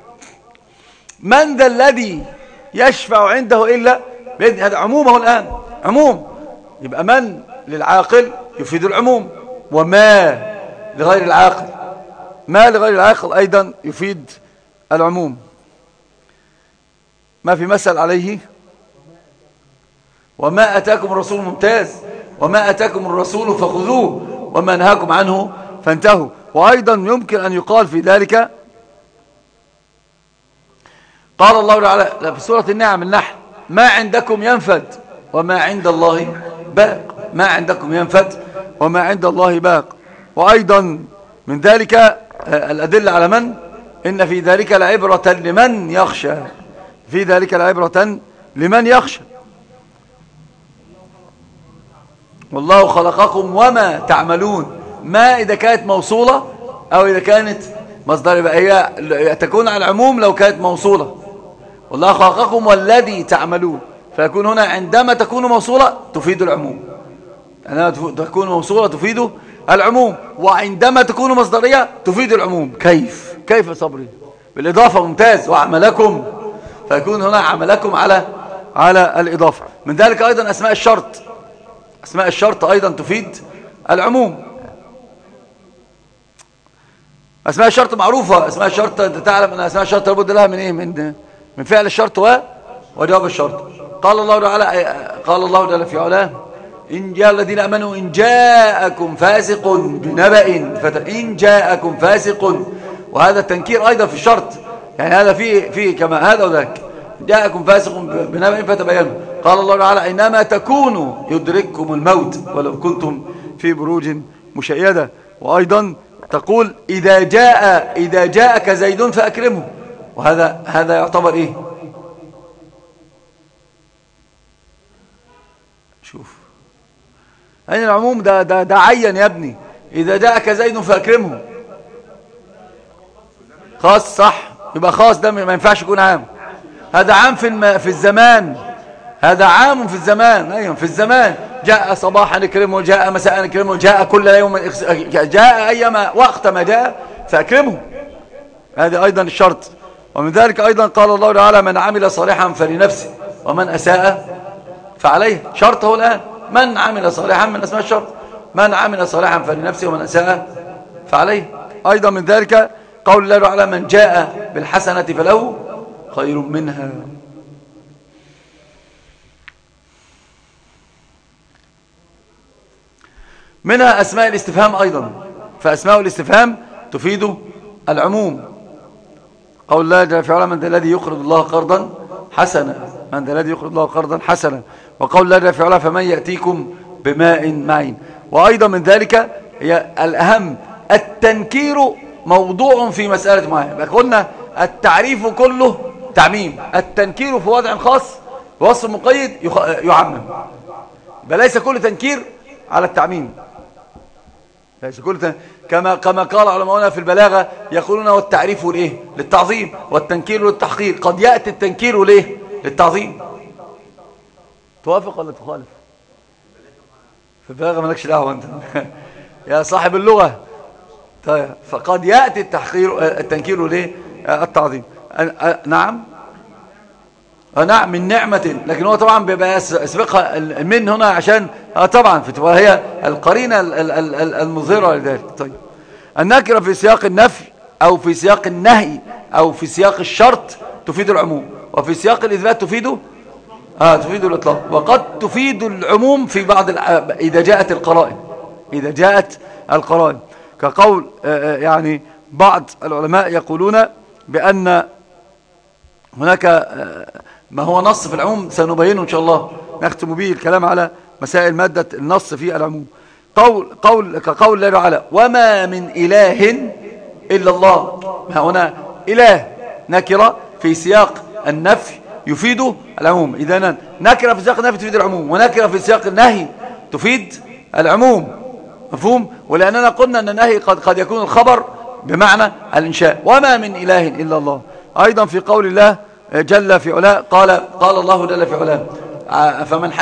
من ذا الذي يشفع عنده إلا بإذن، هذا عمومه الآن عموم. يبقى من للعاقل يفيد العموم، وما لغير العاقل، ما لغير العاقل أيضا يفيد العموم. ما في مثل عليه. وما أتاكم الرسول ممتاز، وما أتاكم الرسول فخذوه وما نهاكم عنه فانتهوا. وأيضا يمكن أن يقال في ذلك قال الله تعالى في سورة النعم النحل: ما عندكم ينفد وما عند الله باق. ما عندكم ينفد وما عند الله باق. وأيضا من ذلك الأدلة على من إن في ذلك لعبرة لمن يخشى. في ذلك لعبرة لمن يخشى. والله خلقكم وما تعملون. ما إذا كانت موصولة أو إذا كانت مصدر، يبقى هي تكون على العموم لو كانت موصولة. والله خلقكم والذي تعملون، فيكون هنا عندما تكون موصولة تفيد العموم، عندما تكون موصولة تفيد العموم، وعندما تكون مصدرية تفيد العموم. كيف صبري بالإضافة؟ ممتاز. وعملكم، فيكون هنا عملكم على الإضافة. من ذلك أيضا أسماء الشرط. أسماء الشرط أيضا تفيد العموم. أسماء الشرط معروفة. أسماء الشرط تعلم أن أسماء الشرط لابد لها من إيه؟ من فعل الشرط وجواب الشرط. قال الله تعالى في علاه: إن جاء الذين آمنوا إن جاءكم فاسق بنبأ إن جاءكم فاسق. وهذا التنكير أيضا في الشرط، يعني هذا فيه كما هذا وذاك. جاءكم فاسق بنبأ فتبينوا. قال الله تعالى: إنما تكونوا يدرككم الموت ولو كنتم في بروج مشيدة. وأيضا تقول إذا جاءك زيد فأكرمه. وهذا يعتبر إيه؟ شوف أين العموم؟ ده عين يا ابني. إذا جاءك زيد فأكرمه خاص، صح؟ يبقى خاص، ده ما ينفعش يكون عام. هذا عام في الزمان، هذا عام في الزمان. أيوة في الزمان. جاء صباحا نكرمه، جاء مساء نكرمه، جاء كل يوم، جاء أيما وقت ما جاء فأكرمه. هذا أيضا الشرط. ومن ذلك أيضا قال الله تعالى: من عمل صالحا فلنفسه ومن أساء فعليه. شرطه الآن من عمل صالحا، من أسماء الشرط. من عمل صالحا فلنفسه ومن أساء فعليه. أيضا من ذلك قول الله تعالى: من جاء بالحسنة فله خير منها. منها أسماء الاستفهام أيضا، فأسماء الاستفهام تفيد العموم. قول الله جل في علاه: من ذا الذي يقرض الله قرضا حسنا. من ذا الذي يقرض الله قرضا حسنا. وقول الله جل في علاه: فمن يأتيكم بماء معين. وأيضا من ذلك هي الأهم التنكير موضوع في مسألة معينة. قلنا التعريف كله تعميم، التنكير في وضع خاص وصف مقيد يعمم. ليس كل تنكير على التعميم، ليس كل كما قال علماؤنا في البلاغة يقولون: والتعريف لإيه؟ للتعظيم، والتنكير للتحقير. قد يأتي التنكير لإيه؟ للتعظيم. توافق ولا تخالف؟ في البلاغة مالكش دعوة أنت يا صاحب اللغة. طيب، فقد يأتي التنكير لإيه؟ التعظيم. نعم نعم من نعمة، لكن هو طبعا بيبقى اسبقها من هنا عشان طبعا هي القرينة المظهرة لذلك. طيب، النكرة في سياق النفي أو في سياق النهي أو في سياق الشرط تفيد العموم، وفي سياق الإثبات تفيد الإطلاق، وقد تفيد العموم في بعض إذا جاءت القرائن. إذا جاءت القرائن كقول يعني بعض العلماء يقولون بأن هناك ما هو نص في العموم سنبينه إن شاء الله، نختم به الكلام على مسائل مادة النص في العموم. كقول الله تعالى: وما من إله إلا الله. هنا إله نكرة في سياق النفي يفيد العموم. إذا نكرة في سياق النفي تفيد العموم، ونكرة في سياق النهي تفيد العموم. مفهوم؟ ولأننا قلنا أن النهي قد يكون الخبر بمعنى الإنشاء. وما من إله إلا الله. أيضا في قول الله جل في علاه قال الله جل في علاه فمن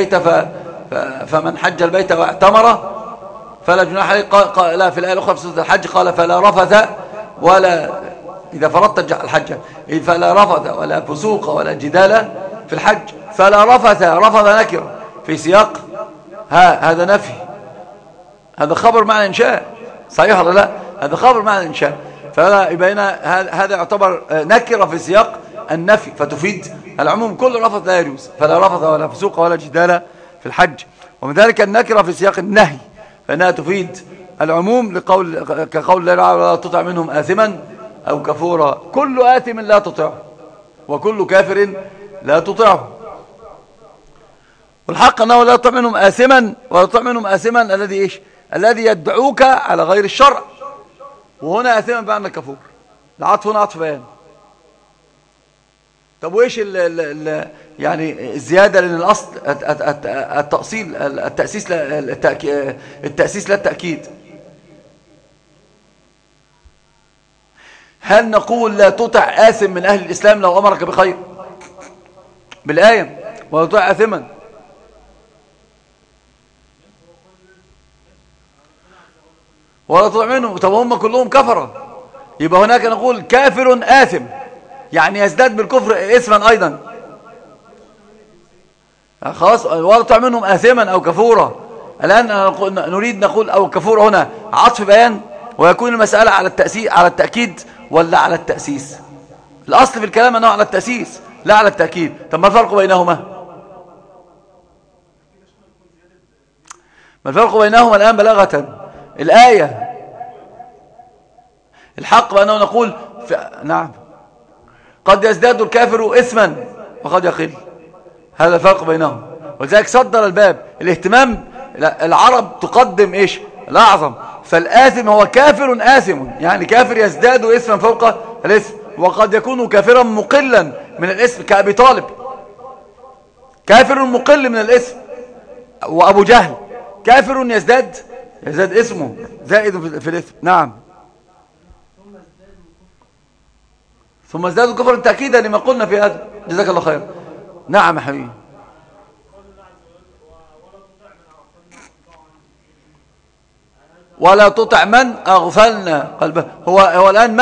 حج البيت واعتمر فلا جناح عليه. لا في الآية الأخرى في سورة الحج قال فلا رفث ولا إذا فرضت الحج فلا رفث ولا فسوق ولا جدال في الحج. فلا رفث نكر في سياق هذا نفي، هذا خبر معنى إنشاء، صحيح ولا لا؟ هذا خبر معنى إنشاء، فلا يبين هذا يعتبر نكرة في سياق النفي فتفيد العموم. كل رفث لا يجوز، فلا رفث ولا فسوق ولا جدال في الحج. ومن ذلك النكرة في سياق النهي فإنها تفيد العموم كقول الله تعالى لا تطع منهم آثما أو كفورا. كل آثم لا تطعه وكل كافر لا تطعه. والحق أنه لا تطع منهم آثما، ولا تطع منهم آثما الذي إيش؟ الذي يدعوك على غير الشرع. وهنا آثما بمعنى كفور، العطف هنا عطف بيان. طب وإيش يعني الزيادة؟ لأن الأصل التأصيل التأسيس لا التأكيد. هل نقول لا تطع آثم من أهل الإسلام لو أمرك بخير بالآية ولا تطع آثما؟ ولا تطع منهم. طب هم كلهم كفرة، يبقى هناك نقول كافر آثم يعني يزداد بالكفر إثما أيضا. خلاص ولا تطع منهم آثما أو كفورا. الآن نريد نقول أو كفور هنا عطف بيان، ويكون المسألة على التأكيد ولا على التأسيس؟ الأصل في الكلام أنه على التأسيس لا على التأكيد. طب ما الفرق بينهما؟ ما الفرق بينهما الآن بلاغة؟ الآية الحق بأنه نقول نعم قد يزداد الكافر إثما وقد يقل، هذا الفرق بينهم. ولذلك صدر الباب الاهتمام. العرب تقدم إيش؟ الأعظم. فالآثم هو كافر آثم، يعني كافر يزداد إثما فوق الإثم، وقد يكون كافرا مقلا من الإثم كأبي طالب، كافر مقل من الإثم. وأبو جهل كافر يزداد اسمه زائد في الإثم. نعم. ثم ازدادوا كفرا تأكيدا لما قلنا في هذا. جزاك الله خير. نعم يا حبيبي. ولا تطع من أغفلنا قلبه. هو الآن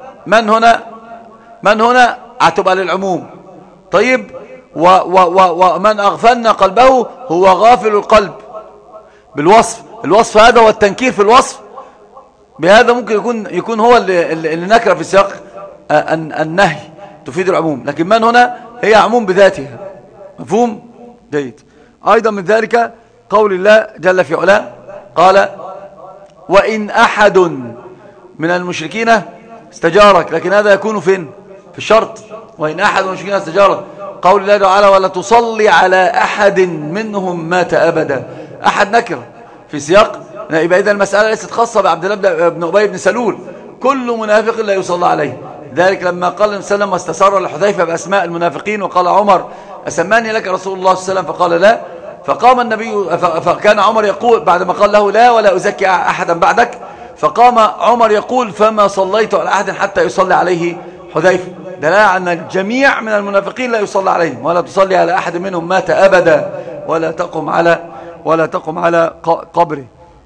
من هنا هتبقى للعموم. طيب ومن أغفلنا قلبه هو غافل القلب الوصف هذا والتنكير في الوصف بهذا ممكن يكون هو اللي نكره في سياق النهي تفيد العموم، لكن من هنا هي عموم بذاتها. مفهوم جيد. أيضا من ذلك قول الله جل في علاه قال وإن أحد من المشركين استجارك، لكن هذا يكون فين؟ في الشرط. وإن أحد من المشركين استجارك. قول الله تعالى ولا تصلي على أحد منهم مات أبدا. أحد نكره في سياق، يبقى إذا المسألة ليست خاصة بعبد الله بن أبي بن سلول، كل منافق لا يصلى عليه. ذلك لما قال النبي صلى الله عليه وسلم واستسر لحذيفة بأسماء المنافقين وقال عمر أسماني لك رسول الله صلى الله عليه وسلم فقال لا، فقام النبي فكان عمر يقول بعدما قال له لا ولا أزكي أحدا بعدك، فقام عمر يقول فما صليت على أحد حتى يصلي عليه حذيفة. دلالة أن الجميع من المنافقين لا يصلى عليهم، ولا تصلي على أحد منهم مات أبدا ولا تقم على قبره.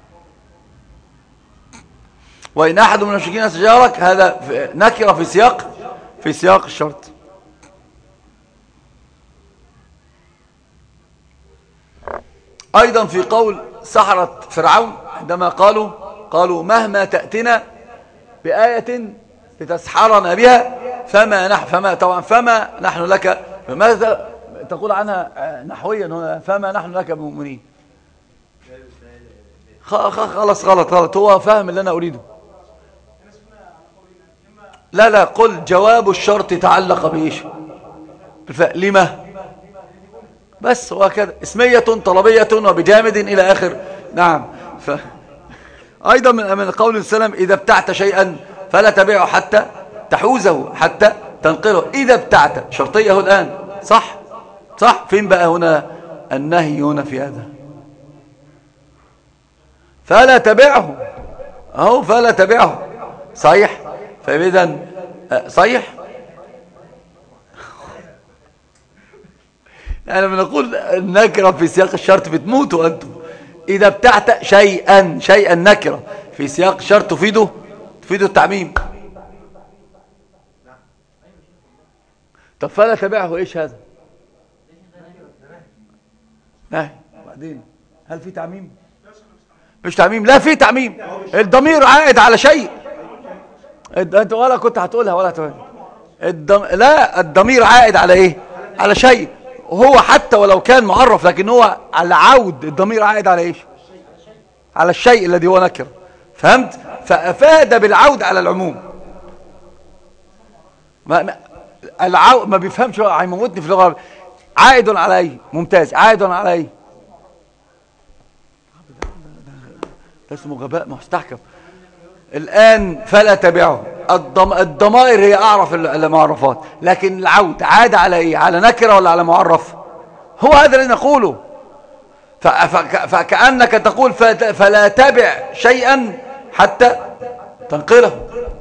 وإن أحد من المشركين استجارك هذا نكرة في سياق الشرط. أيضا في قول سحرة فرعون عندما قالوا مهما تأتنا بآية لتسحرنا بها فما نحن لك. ماذا تقول عنها نحويا هنا؟ فما نحن لك بمؤمنين. خلاص غلط هو فاهم اللي أنا أريده. لا قل جواب الشرط تعلق بإيش؟ بالفاء لما بس هو كده اسمية طلبية وبجامد إلى آخر. نعم. أيضا من قول السلام إذا ابتعت شيئا فلا تبيعه حتى تحوزه حتى تنقله. إذا ابتعت شرطيه الآن صح فين بقى هنا النهي هنا في هذا؟ فلا تبيعه فلا تبيعه صحيح. فإذا صحيح يعني بنقول النكرة في سياق الشرط بتموتوا أنتم. إذا ابتعت شيئا نكرة في سياق الشرط تفيده التعميم. طب فلا تبعه إيش هذا؟ نهي. بعدين هل في تعميم؟ مش تعميم. لا في تعميم. الضمير عائد على شيء. انت ولا كنت هتقولها ولا هتقولها. لا، الضمير عائد على ايه؟ على شيء. هو حتى ولو كان معرف، لكن هو على عود الضمير عائد على ايش؟ على الشيء الذي هو نكر. فهمت؟ فافاد بالعود على العموم. ما بيفهمش، هيموتني في اللغه. عائد على ايه؟ ممتاز. عائد على ايه؟ ده اسمه غباء مستحكم. الآن فلا تبعه. الضمائر هي أعرف المعرفات، لكن العود عاد على إيه؟ على نكرة ولا على معرف؟ هو هذا اللي نقوله. فكأنك تقول فلا تبع شيئا حتى تنقله،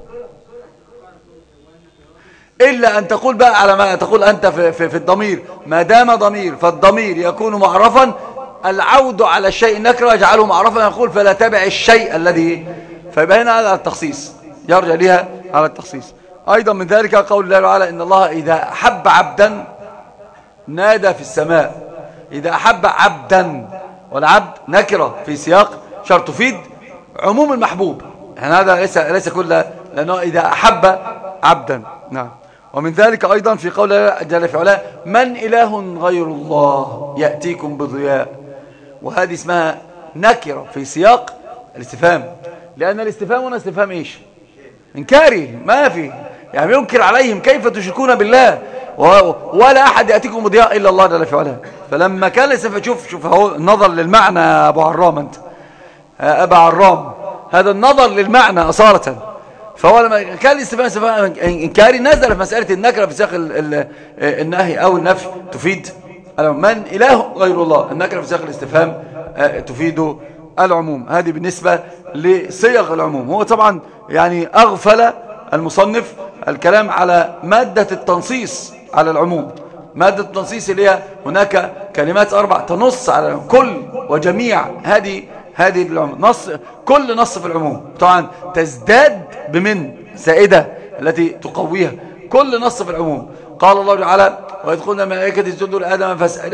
إلا أن تقول بقى على ما تقول أنت في الضمير. ما دام ضمير فالضمير يكون معرفا، العود على الشيء نكرة يجعله معرفا، يقول فلا تبع الشيء الذي. فيبقى هنا على التخصيص، يرجع لها على التخصيص. أيضا من ذلك قول الله تعالى إن الله إذا أحب عبدا نادى في السماء. إذا أحب عبدا، والعبد نكرة في سياق شرط تفيد عموم المحبوب. يعني هذا ليس كله، لأنه إذا أحب عبدا. نعم. ومن ذلك أيضا في قول الله جل في علاه من إله غير الله يأتيكم بضياء. وهذه اسمها نكرة في سياق الاستفهام، لأن الاستفهام هنا استفهام إيش؟ إنكاري. ما في يعني ينكر عليهم كيف تشركون بالله ولا أحد يأتيكم بضياء إلا الله جل في علاه. فلما كان الاستفهام، شوف هو النظر للمعنى يا أبو عرام، أنت أبا عرام، هذا النظر للمعنى أصالة. فهو لما كان الاستفهام إنكاري نزل في مسألة النكرة في سياق النهي أو النفي تفيد من إله غير الله. النكرة في سياق الاستفهام تفيد العموم. هذه بالنسبة لصيغ العموم. هو طبعا يعني أغفل المصنف الكلام على مادة التنصيص على العموم. مادة التنصيص اللي هي هناك كلمات 4 تنص على العموم. كل وجميع هذه العموم، كل نص في العموم طبعا تزداد بمن زائدة التي تقويها. كل نص في العموم. قال الله تعالى وإذ قلنا الملائكة اسجدوا لآدم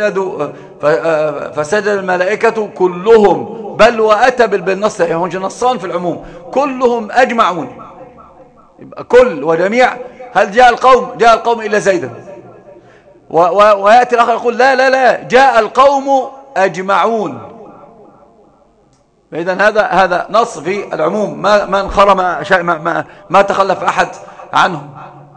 فسجد الملائكة كلهم، بل وأتى بالنص، يعني هو نصان في العموم، كلهم أجمعون. يبقى كل وجميع. هل جاء القوم إلا زيدا؟ ويأتي الآخر يقول لا جاء القوم أجمعون. إذن هذا نص في العموم، ما انخرم ما تخلف أحد عنه.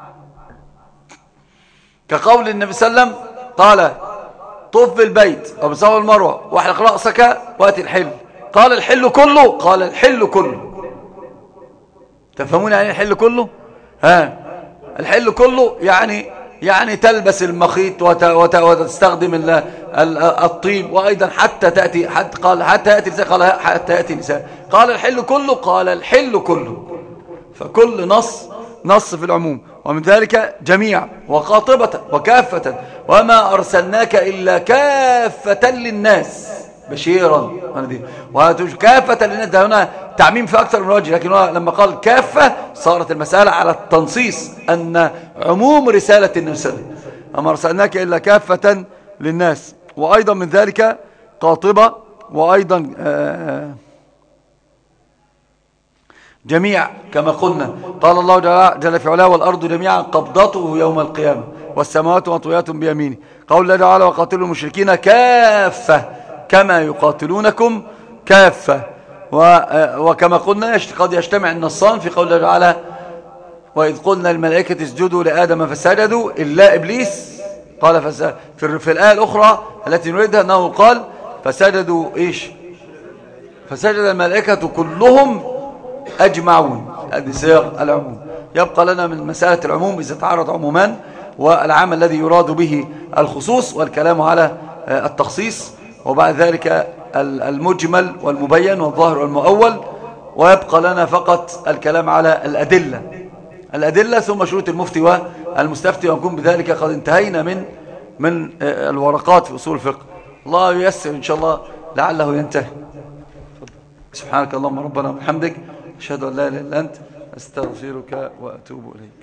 كقول النبي صلى الله عليه وسلم قال طف بالبيت وبصوى المروة واحلق رأسك وأتي الحل. قال الحل كله؟ قال الحل كله. تفهمون يعني الحل كله؟ الحل كله يعني تلبس المخيط وتستخدم الطيب، وأيضا حتى تأتي نساء. قال الحل كله؟ قال الحل كله. فكل نص في العموم. ومن ذلك جميع وقاطبة وكافة وما أرسلناك إلا كافة للناس بشيرا. وكافة للناس ده هنا تعميم في أكثر من وجه، لكن لما قال كافة صارت المسألة على التنصيص أن عموم رسالة النبي صلى الله عليه وسلم وما أرسلناك إلا كافة للناس. وأيضا من ذلك قاطبة، وأيضا جميع كما قلنا. قال الله جل في علاه والأرض جميعا قبضته يوم القيامة والسماوات مطويات بيمينه. قول الله تعالى وقاتلوا المشركين كافة كما يقاتلونكم كافة. وكما قلنا قد يجتمع النصان في قول الله تعالى وإذ قلنا الملائكة اسجدوا لآدم فسجدوا إلا إبليس قال في الآية الأخرى التي نريدها أنه قال فسجدوا فسجد الملائكة كلهم أجمعون. هذه سياق العموم. يبقى لنا من مسألة العموم إذا تعرض عمومان، والعام الذي يراد به الخصوص، والكلام على التخصيص، وبعد ذلك المجمل والمبين والظاهر والمؤول. ويبقى لنا فقط الكلام على الأدلة ثم شروط المفتي والمستفتي، ونكون بذلك قد انتهينا من من الورقات في أصول الفقه. الله ييسر إن شاء الله لعله ينتهي. سبحانك اللهم ربنا وبحمدك، أشهد أن لا إله إلا أنت، أستغفرك وأتوب إليك.